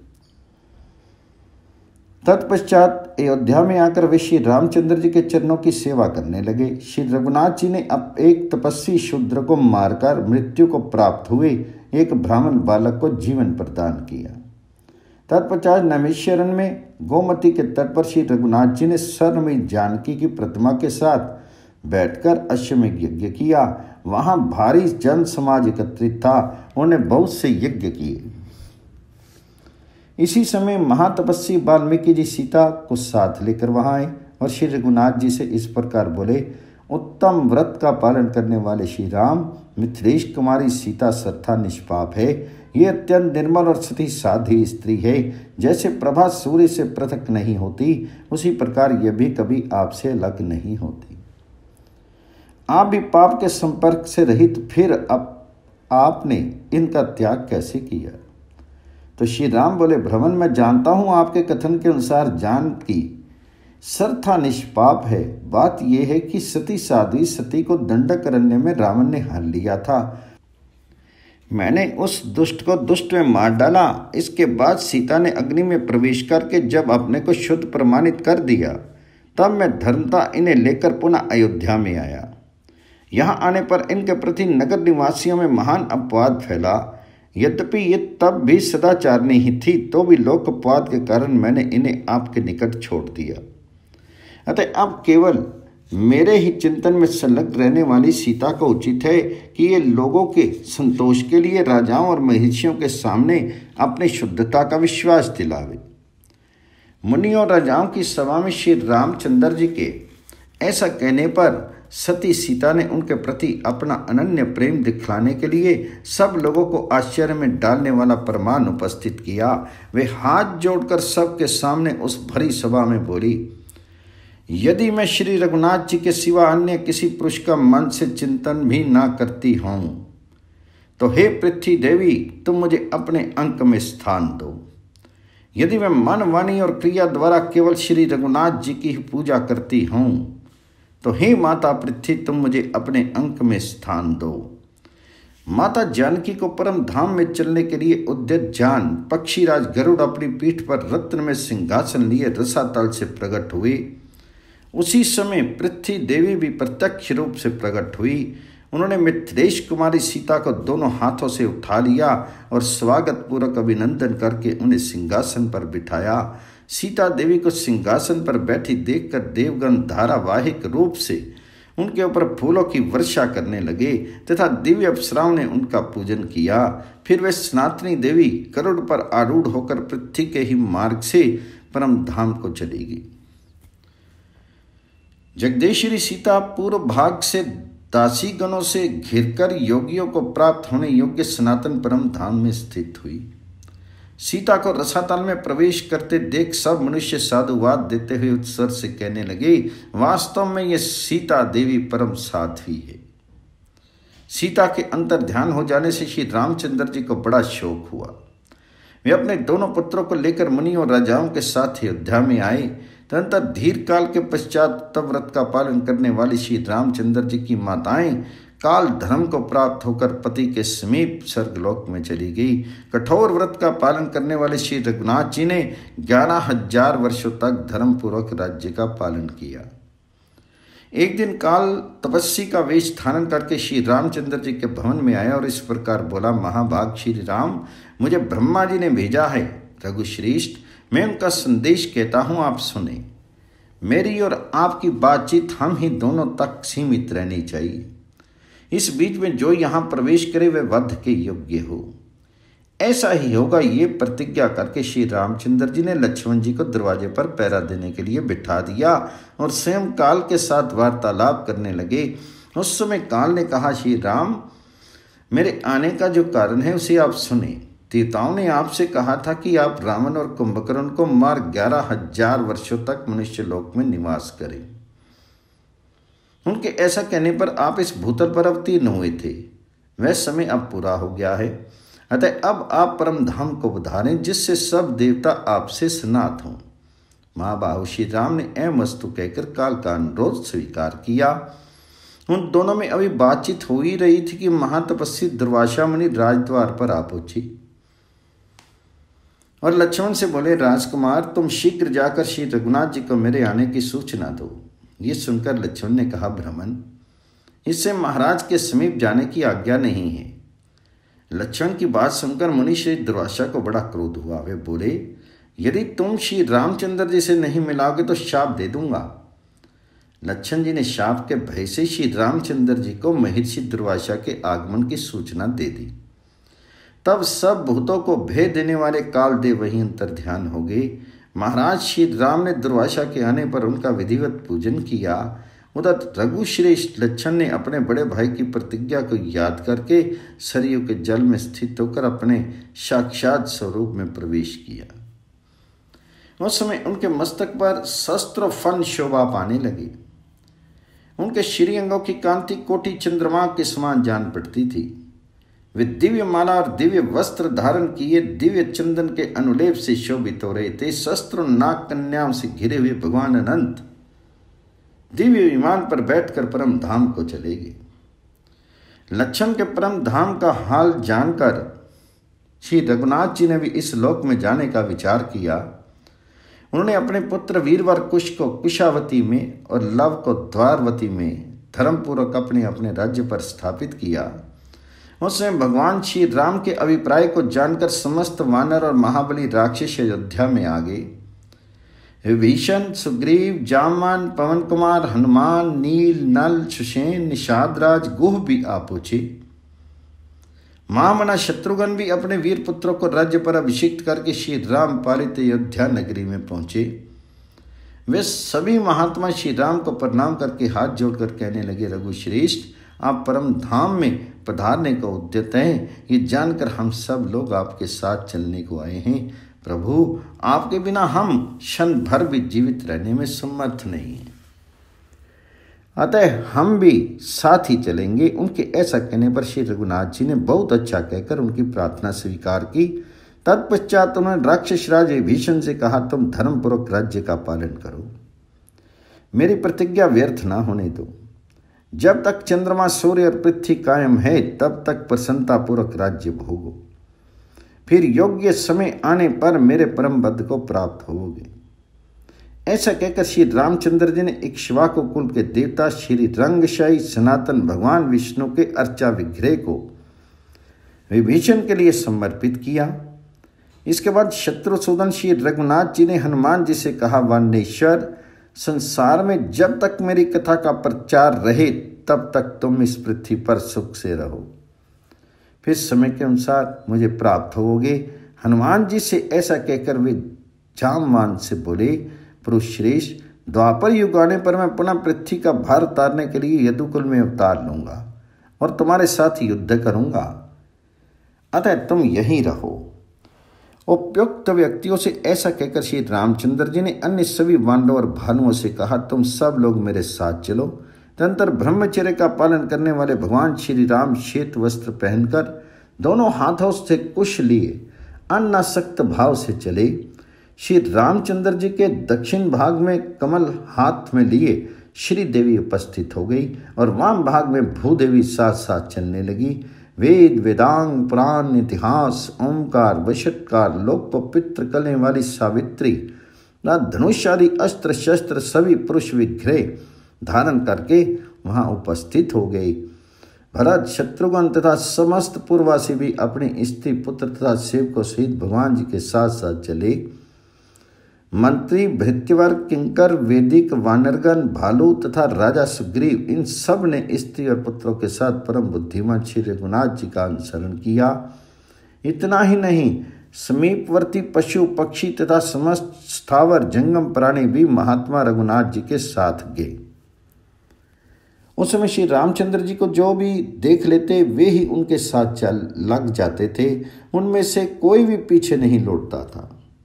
तत्पश्चात अयोध्या में आकर वे श्री रामचंद्र जी के चरणों की सेवा करने लगे। श्री रघुनाथ जी ने अब एक तपस्वी शूद्र को मारकर मृत्यु को प्राप्त हुए एक ब्राह्मण बालक को जीवन प्रदान किया। तत्पश्चात नैमिषारण्य में गोमती के तट पर श्री रघुनाथ जी ने स्वर्णमयी जानकी की प्रतिमा के साथ बैठकर अश्वमेध यज्ञ किया। वहां भारी जन समाज एकत्रित था। उन्होंने बहुत से यज्ञ किए। इसी समय महातपस्वी वाल्मीकि जी सीता को साथ लेकर वहां आए और श्री रघुनाथ जी से इस प्रकार बोले, उत्तम व्रत का पालन करने वाले श्री राम, मिथिलेश कुमारी सीता सर्था निष्पाप है। ये अत्यंत निर्मल और सती साधी स्त्री है। जैसे प्रभा सूर्य से पृथक नहीं होती, उसी प्रकार यह भी कभी आपसे अलग नहीं होती। आप भी पाप के संपर्क से रहित, फिर अब आपने इनका त्याग कैसे किया? तो श्री राम बोले, भ्रमण मैं जानता हूं आपके कथन के अनुसार जान की सर्था निष्पाप है। बात यह है कि सती साध्वी सती को दंडक करने में रावण ने हार लिया था। मैंने उस दुष्ट को दुष्ट में मार डाला। इसके बाद सीता ने अग्नि में प्रवेश करके जब अपने को शुद्ध प्रमाणित कर दिया, तब मैं धर्मता इन्हें लेकर पुनः अयोध्या में आया। यहाँ आने पर इनके प्रति नगर निवासियों में महान अपवाद फैला। यद्यपि ये तब भी सदाचारणी ही थी, तो भी लोक अपवाद के कारण मैंने इन्हें आपके निकट छोड़ दिया। अतः अब केवल मेरे ही चिंतन में संलग्न रहने वाली सीता को उचित है कि ये लोगों के संतोष के लिए राजाओं और महिषियों के सामने अपनी शुद्धता का विश्वास दिलावे। मुनियों और राजाओं की सभा में श्री रामचंद्र जी के ऐसा कहने पर सती सीता ने उनके प्रति अपना अनन्य प्रेम दिखलाने के लिए सब लोगों को आश्चर्य में डालने वाला प्रमाण उपस्थित किया। वे हाथ जोड़कर सबके सामने उस भरी सभा में बोली, यदि मैं श्री रघुनाथ जी के सिवा अन्य किसी पुरुष का मन से चिंतन भी ना करती हूं, तो हे पृथ्वी देवी, तुम मुझे अपने अंक में स्थान दो। यदि मैं मन, वाणी और क्रिया द्वारा केवल श्री रघुनाथ जी की ही पूजा करती हूं, तो हे माता पृथ्वी, तुम मुझे अपने अंक में स्थान दो। माता जानकी को परम धाम में चलने के लिए उद्यत जान पक्षीराज गरुड़ अपनी पीठ पर रत्न में सिंहासन लिए रसातल से प्रकट हुए। उसी समय पृथ्वी देवी भी प्रत्यक्ष रूप से प्रकट हुई। उन्होंने मिथिलेश कुमारी सीता को दोनों हाथों से उठा लिया और स्वागत पूर्वक अभिनंदन करके उन्हें सिंहासन पर बिठाया। सीता देवी को सिंहासन पर बैठी देखकर देवगण धारावाहिक रूप से उनके ऊपर फूलों की वर्षा करने लगे तथा दिव्य अप्सराओं ने उनका पूजन किया। फिर वे सनातनी देवी गरुड़ पर आरूढ़ होकर पृथ्वी के ही मार्ग से परम धाम को चली गई। जगदेश्वरी सीता पूर्व भाग से दासी गणों से घिरकर योगियों को प्राप्त होने योग्य सनातन परम धाम में स्थित हुई। सीता को रसातल में प्रवेश करते देख सब मनुष्य साधुवाद देते हुए उत्सव से कहने लगे, वास्तव में ये सीता देवी परम साध्वी है। सीता के अंतर ध्यान हो जाने से श्री रामचंद्र जी को बड़ा शोक हुआ। वे अपने दोनों पुत्रों को लेकर मुनि और राजाओं के साथ अयोध्या में आए। तदंतर धीर काल के पश्चात तप व्रत का पालन करने वाली श्री रामचंद्र जी की माताएं काल धर्म को प्राप्त होकर पति के समीप स्वर्गलोक में चली गई। कठोर व्रत का पालन करने वाले श्री रघुनाथ जी ने ग्यारह हजार वर्षों तक धर्म पूर्वक राज्य का पालन किया। एक दिन काल तपस्वी का वेश धारण करके श्री रामचंद्र जी के भवन में आया और इस प्रकार बोला, महाभाग श्री राम, मुझे ब्रह्मा जी ने भेजा है। रघुश्रेष्ठ, मैं उनका संदेश कहता हूँ, आप सुने। मेरी और आपकी बातचीत हम ही दोनों तक सीमित रहनी चाहिए। इस बीच में जो यहाँ प्रवेश करे वह वध के योग्य हो। ऐसा ही होगा, ये प्रतिज्ञा करके श्री रामचंद्र जी ने लक्ष्मण जी को दरवाजे पर पहरा देने के लिए बिठा दिया और स्वयं काल के साथ वार्तालाप करने लगे। उस समय काल ने कहा, श्री राम, मेरे आने का जो कारण है उसे आप सुने। देवताओं ने आपसे कहा था कि आप रावण और कुंभकर्ण को मार ग्यारह हजार वर्षों तक मनुष्य लोक में निवास करें। उनके ऐसा कहने पर आप इस भूतल पर अवतीर्ण हुए थे। वह समय अब पूरा हो गया है, अतः अब आप परम धाम को उधारें जिससे सब देवता आपसे स्नात हों। महाबाहु श्री राम ने एवं वस्तु कहकर काल का अनुरोध स्वीकार किया। उन दोनों में अभी बातचीत हो ही रही थी कि महातपस्वी दुर्वासा मुनि राजद्वार पर आ पहुंची और लक्ष्मण से बोले, राजकुमार, तुम शीघ्र जाकर श्री रघुनाथ जी को मेरे आने की सूचना दो। ये सुनकर लक्ष्मण ने कहा, ब्राह्मण, इससे महाराज के समीप जाने की आज्ञा नहीं है। लक्ष्मण की बात सुनकर मुनि श्री दुर्वासा को बड़ा क्रोध हुआ। वे बोले, यदि तुम श्री रामचंद्र जी से नहीं मिलाओगे तो शाप दे दूंगा। लक्ष्मण जी ने शाप के भय से श्री रामचंद्र जी को महर्षि दुर्वासा के आगमन की सूचना दे दी। तब सब भूतों को भय देने वाले कालदेव वहीं अंतर ध्यान हो गए। महाराज श्री राम ने दुर्वासा के आने पर उनका विधिवत पूजन किया। उधर रघुश्रेष्ठ लक्ष्मण ने अपने बड़े भाई की प्रतिज्ञा को याद करके सरयू के जल में स्थित होकर अपने साक्षात स्वरूप में प्रवेश किया। उस समय उनके मस्तक पर शस्त्र फन शोभा पाने लगे। उनके श्रीअंगों की कांति कोटि चंद्रमा के समान जान पड़ती थी। वे दिव्य माला और दिव्य वस्त्र धारण किए दिव्य चंदन के अनुलेप से शोभित हो रहे थे। शस्त्र नाग कन्याओं से घिरे हुए भगवान अनंत दिव्य विमान पर बैठकर परम धाम को चले गए। लक्ष्मण के परम धाम का हाल जानकर श्री रघुनाथ जी ने भी इस लोक में जाने का विचार किया। उन्होंने अपने पुत्र वीरवर कुश को कुशावती में और लव को द्वारवती में धर्मपूर्वक अपने अपने राज्य पर स्थापित किया। उसमें भगवान श्री राम के अभिप्राय को जानकर समस्त वानर और महाबली राक्षस अयोध्या में आ गए। विभीषण, सुग्रीव, जामवान, पवन कुमार, हनुमान, नील, नल, सुषेण, निषादराज, गुह भी आ पहुंचे। महामना शत्रुघ्न भी अपने वीर पुत्रों को राज्य पर अभिषिक्त करके श्री राम पालित अयोध्या नगरी में पहुंचे। वे सभी महात्मा श्री राम को प्रणाम करके हाथ जोड़कर कहने लगे, रघुश्रेष्ठ, आप परम धाम में पधारने को उद्यत हैं। ये जानकर हम सब लोग आपके साथ चलने को आए हैं। प्रभु, आपके बिना हम क्षण भर भी जीवित रहने में समर्थ नहीं हैं, अतः हम भी साथ ही चलेंगे। उनके ऐसा कहने पर श्री रघुनाथ जी ने बहुत अच्छा कहकर उनकी प्रार्थना स्वीकार की। तत्पश्चात उन्होंने राक्षस राज विभीषण से कहा, तुम धर्मपूर्वक राज्य का पालन करो, मेरी प्रतिज्ञा व्यर्थ ना होने दो। जब तक चंद्रमा, सूर्य और पृथ्वी कायम है तब तक प्रसन्नतापूर्वक राज्य भोगो, फिर योग्य समय आने पर मेरे परम पद को प्राप्त होगे। ऐसा कहकर श्री रामचंद्र जी ने इक्ष्वाकु कुल के देवता श्री रंगशाही सनातन भगवान विष्णु के अर्चा विग्रह को विभीषण के लिए समर्पित किया। इसके बाद शत्रुसूदन श्री रघुनाथ जी ने हनुमान जी से कहा, वानेश्वर, संसार में जब तक मेरी कथा का प्रचार रहे तब तक तुम इस पृथ्वी पर सुख से रहो, फिर समय के अनुसार मुझे प्राप्त होगे। हनुमान जी से ऐसा कहकर वे जामवान से बोले, पुरुष श्रेष्ठ, द्वापर युग आने पर मैं पुनः पृथ्वी का भार उतारने के लिए यदुकुल में अवतार लूंगा और तुम्हारे साथ युद्ध करूंगा, अतः तुम यहीं रहो। उपयुक्त व्यक्तियों से ऐसा कहकर श्री रामचंद्र जी ने अन्य सभी वानरों और भानुओं से कहा, तुम सब लोग मेरे साथ चलो। तदंतर ब्रह्मचर्य का पालन करने वाले भगवान श्री राम श्वेत वस्त्र पहनकर दोनों हाथों से कुश लिए अन्नासक्त भाव से चले। श्री रामचंद्र जी के दक्षिण भाग में कमल हाथ में लिए श्री देवी उपस्थित हो गई और वाम भाग में भूदेवी साथ साथ चलने लगी। वेद, वेदांग, पुराण, इतिहास, ओंकार, वशटकार, लोक पवित्र कलें वाली सावित्री ना धनुष आदि अस्त्र शस्त्र सभी पुरुष विग्रह धारण करके वहां उपस्थित हो गए। भरत, शत्रुघ्न तथा समस्त पूर्ववासी भी अपने स्त्री पुत्र तथा सेवकों सहित भगवान जी के साथ साथ चले। मंत्री, भृत्यवर, किंकर, वैदिक, वानरगण, भालू तथा राजा सुग्रीव, इन सब ने स्त्री और पुत्रों के साथ परम बुद्धिमान श्री रघुनाथ जी का अनुसरण किया। इतना ही नहीं, समीपवर्ती पशु पक्षी तथा समस्त स्थावर जंगम प्राणी भी महात्मा रघुनाथ जी के साथ गए। उस समय श्री रामचंद्र जी को जो भी देख लेते वे ही उनके साथ चल लग जाते थे, उनमें से कोई भी पीछे नहीं लौटता था।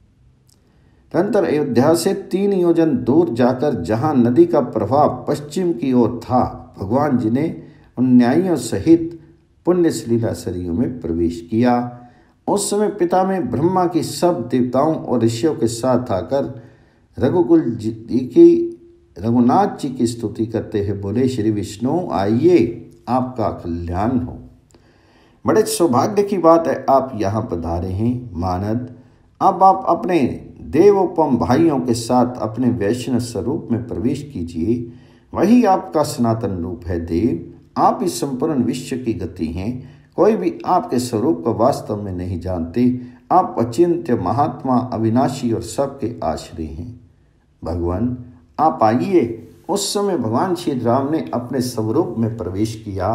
तदंतर अयोध्या से तीन योजन दूर जाकर जहां नदी का प्रवाह पश्चिम की ओर था, भगवान जी ने उन न्यायियों सहित पुण्य सलीला सरयू में प्रवेश किया। उस समय पिता में ब्रह्मा की सब देवताओं और ऋषियों के साथ आकर रघुकुल जी की रघुनाथ जी की स्तुति करते हुए बोले, श्री विष्णु आइए, आपका कल्याण हो। बड़े सौभाग्य की बात है आप यहाँ पधारे हैं। मानद, अब आप अपने देवोपम भाइयों के साथ अपने वैष्णव स्वरूप में प्रवेश कीजिए, वही आपका सनातन रूप है। देव, आप इस संपूर्ण विश्व की गति हैं, कोई भी आपके स्वरूप को वास्तव में नहीं जानते। आप अचिंत्य महात्मा, अविनाशी और सबके आश्रय हैं। भगवान आप आइए। उस समय भगवान श्री राम ने अपने स्वरूप में प्रवेश किया।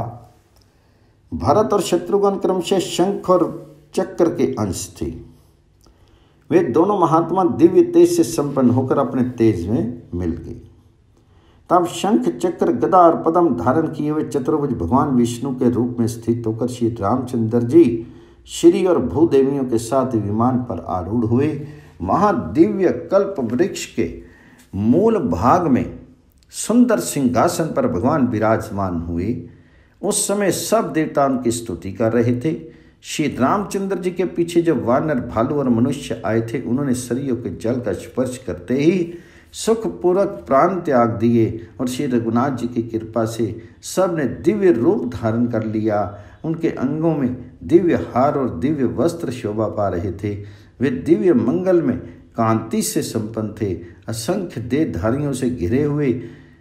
भरत और शत्रुघ्न क्रमशः शंख और चक्र के अंश थे। वे दोनों महात्मा दिव्य तेज से संपन्न होकर अपने तेज में मिल गए। तब शंख, चक्र, गदा और पद्म धारण किए हुए चतुर्भुज भगवान विष्णु के रूप में स्थित होकर श्री रामचंद्र जी श्री और भूदेवियों के साथ विमान पर आरूढ़ हुए। महादिव्य कल्प वृक्ष के मूल भाग में सुंदर सिंहासन पर भगवान विराजमान हुए। उस समय सब देवता उनकी स्तुति कर रहे थे। श्री रामचंद्र जी के पीछे जो वानर, भालू और मनुष्य आए थे, उन्होंने सरयू के जल का स्पर्श करते ही सुखपूर्वक प्राण त्याग दिए और श्री रघुनाथ जी की कृपा से सब ने दिव्य रूप धारण कर लिया। उनके अंगों में दिव्य हार और दिव्य वस्त्र शोभा पा रहे थे। वे दिव्य मंगल में कांति से संपन्न थे। असंख्य देहधारियों से घिरे हुए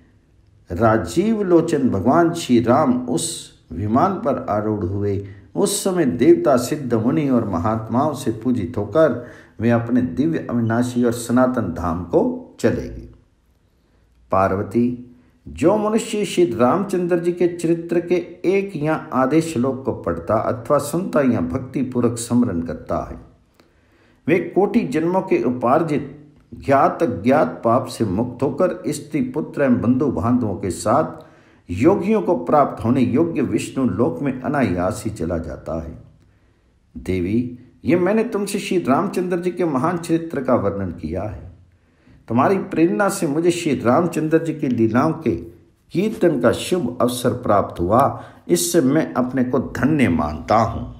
राजीव लोचन भगवान श्री राम उस विमान पर आरूढ़ हुए। उस समय देवता, सिद्ध, मुनि और महात्माओं से पूजित होकर वे अपने दिव्य अविनाशी और सनातन धाम को चले गए। पार्वती, जो मनुष्य श्री रामचंद्र जी के चरित्र के एक या आधे श्लोक को पढ़ता अथवा सुनता या भक्ति पूर्वक स्मरण करता है, वे कोटि जन्मों के उपार्जित ज्ञात अज्ञात पाप से मुक्त होकर स्त्री, पुत्र एवं बंधु बांधवों के साथ योगियों को प्राप्त होने योग्य विष्णु लोक में अनायास ही चला जाता है। देवी, ये मैंने तुमसे श्री रामचंद्र जी के महान चरित्र का वर्णन किया है। तुम्हारी प्रेरणा से मुझे श्री रामचंद्र जी की लीलाओं के कीर्तन का शुभ अवसर प्राप्त हुआ। इससे मैं अपने को धन्य मानता हूँ।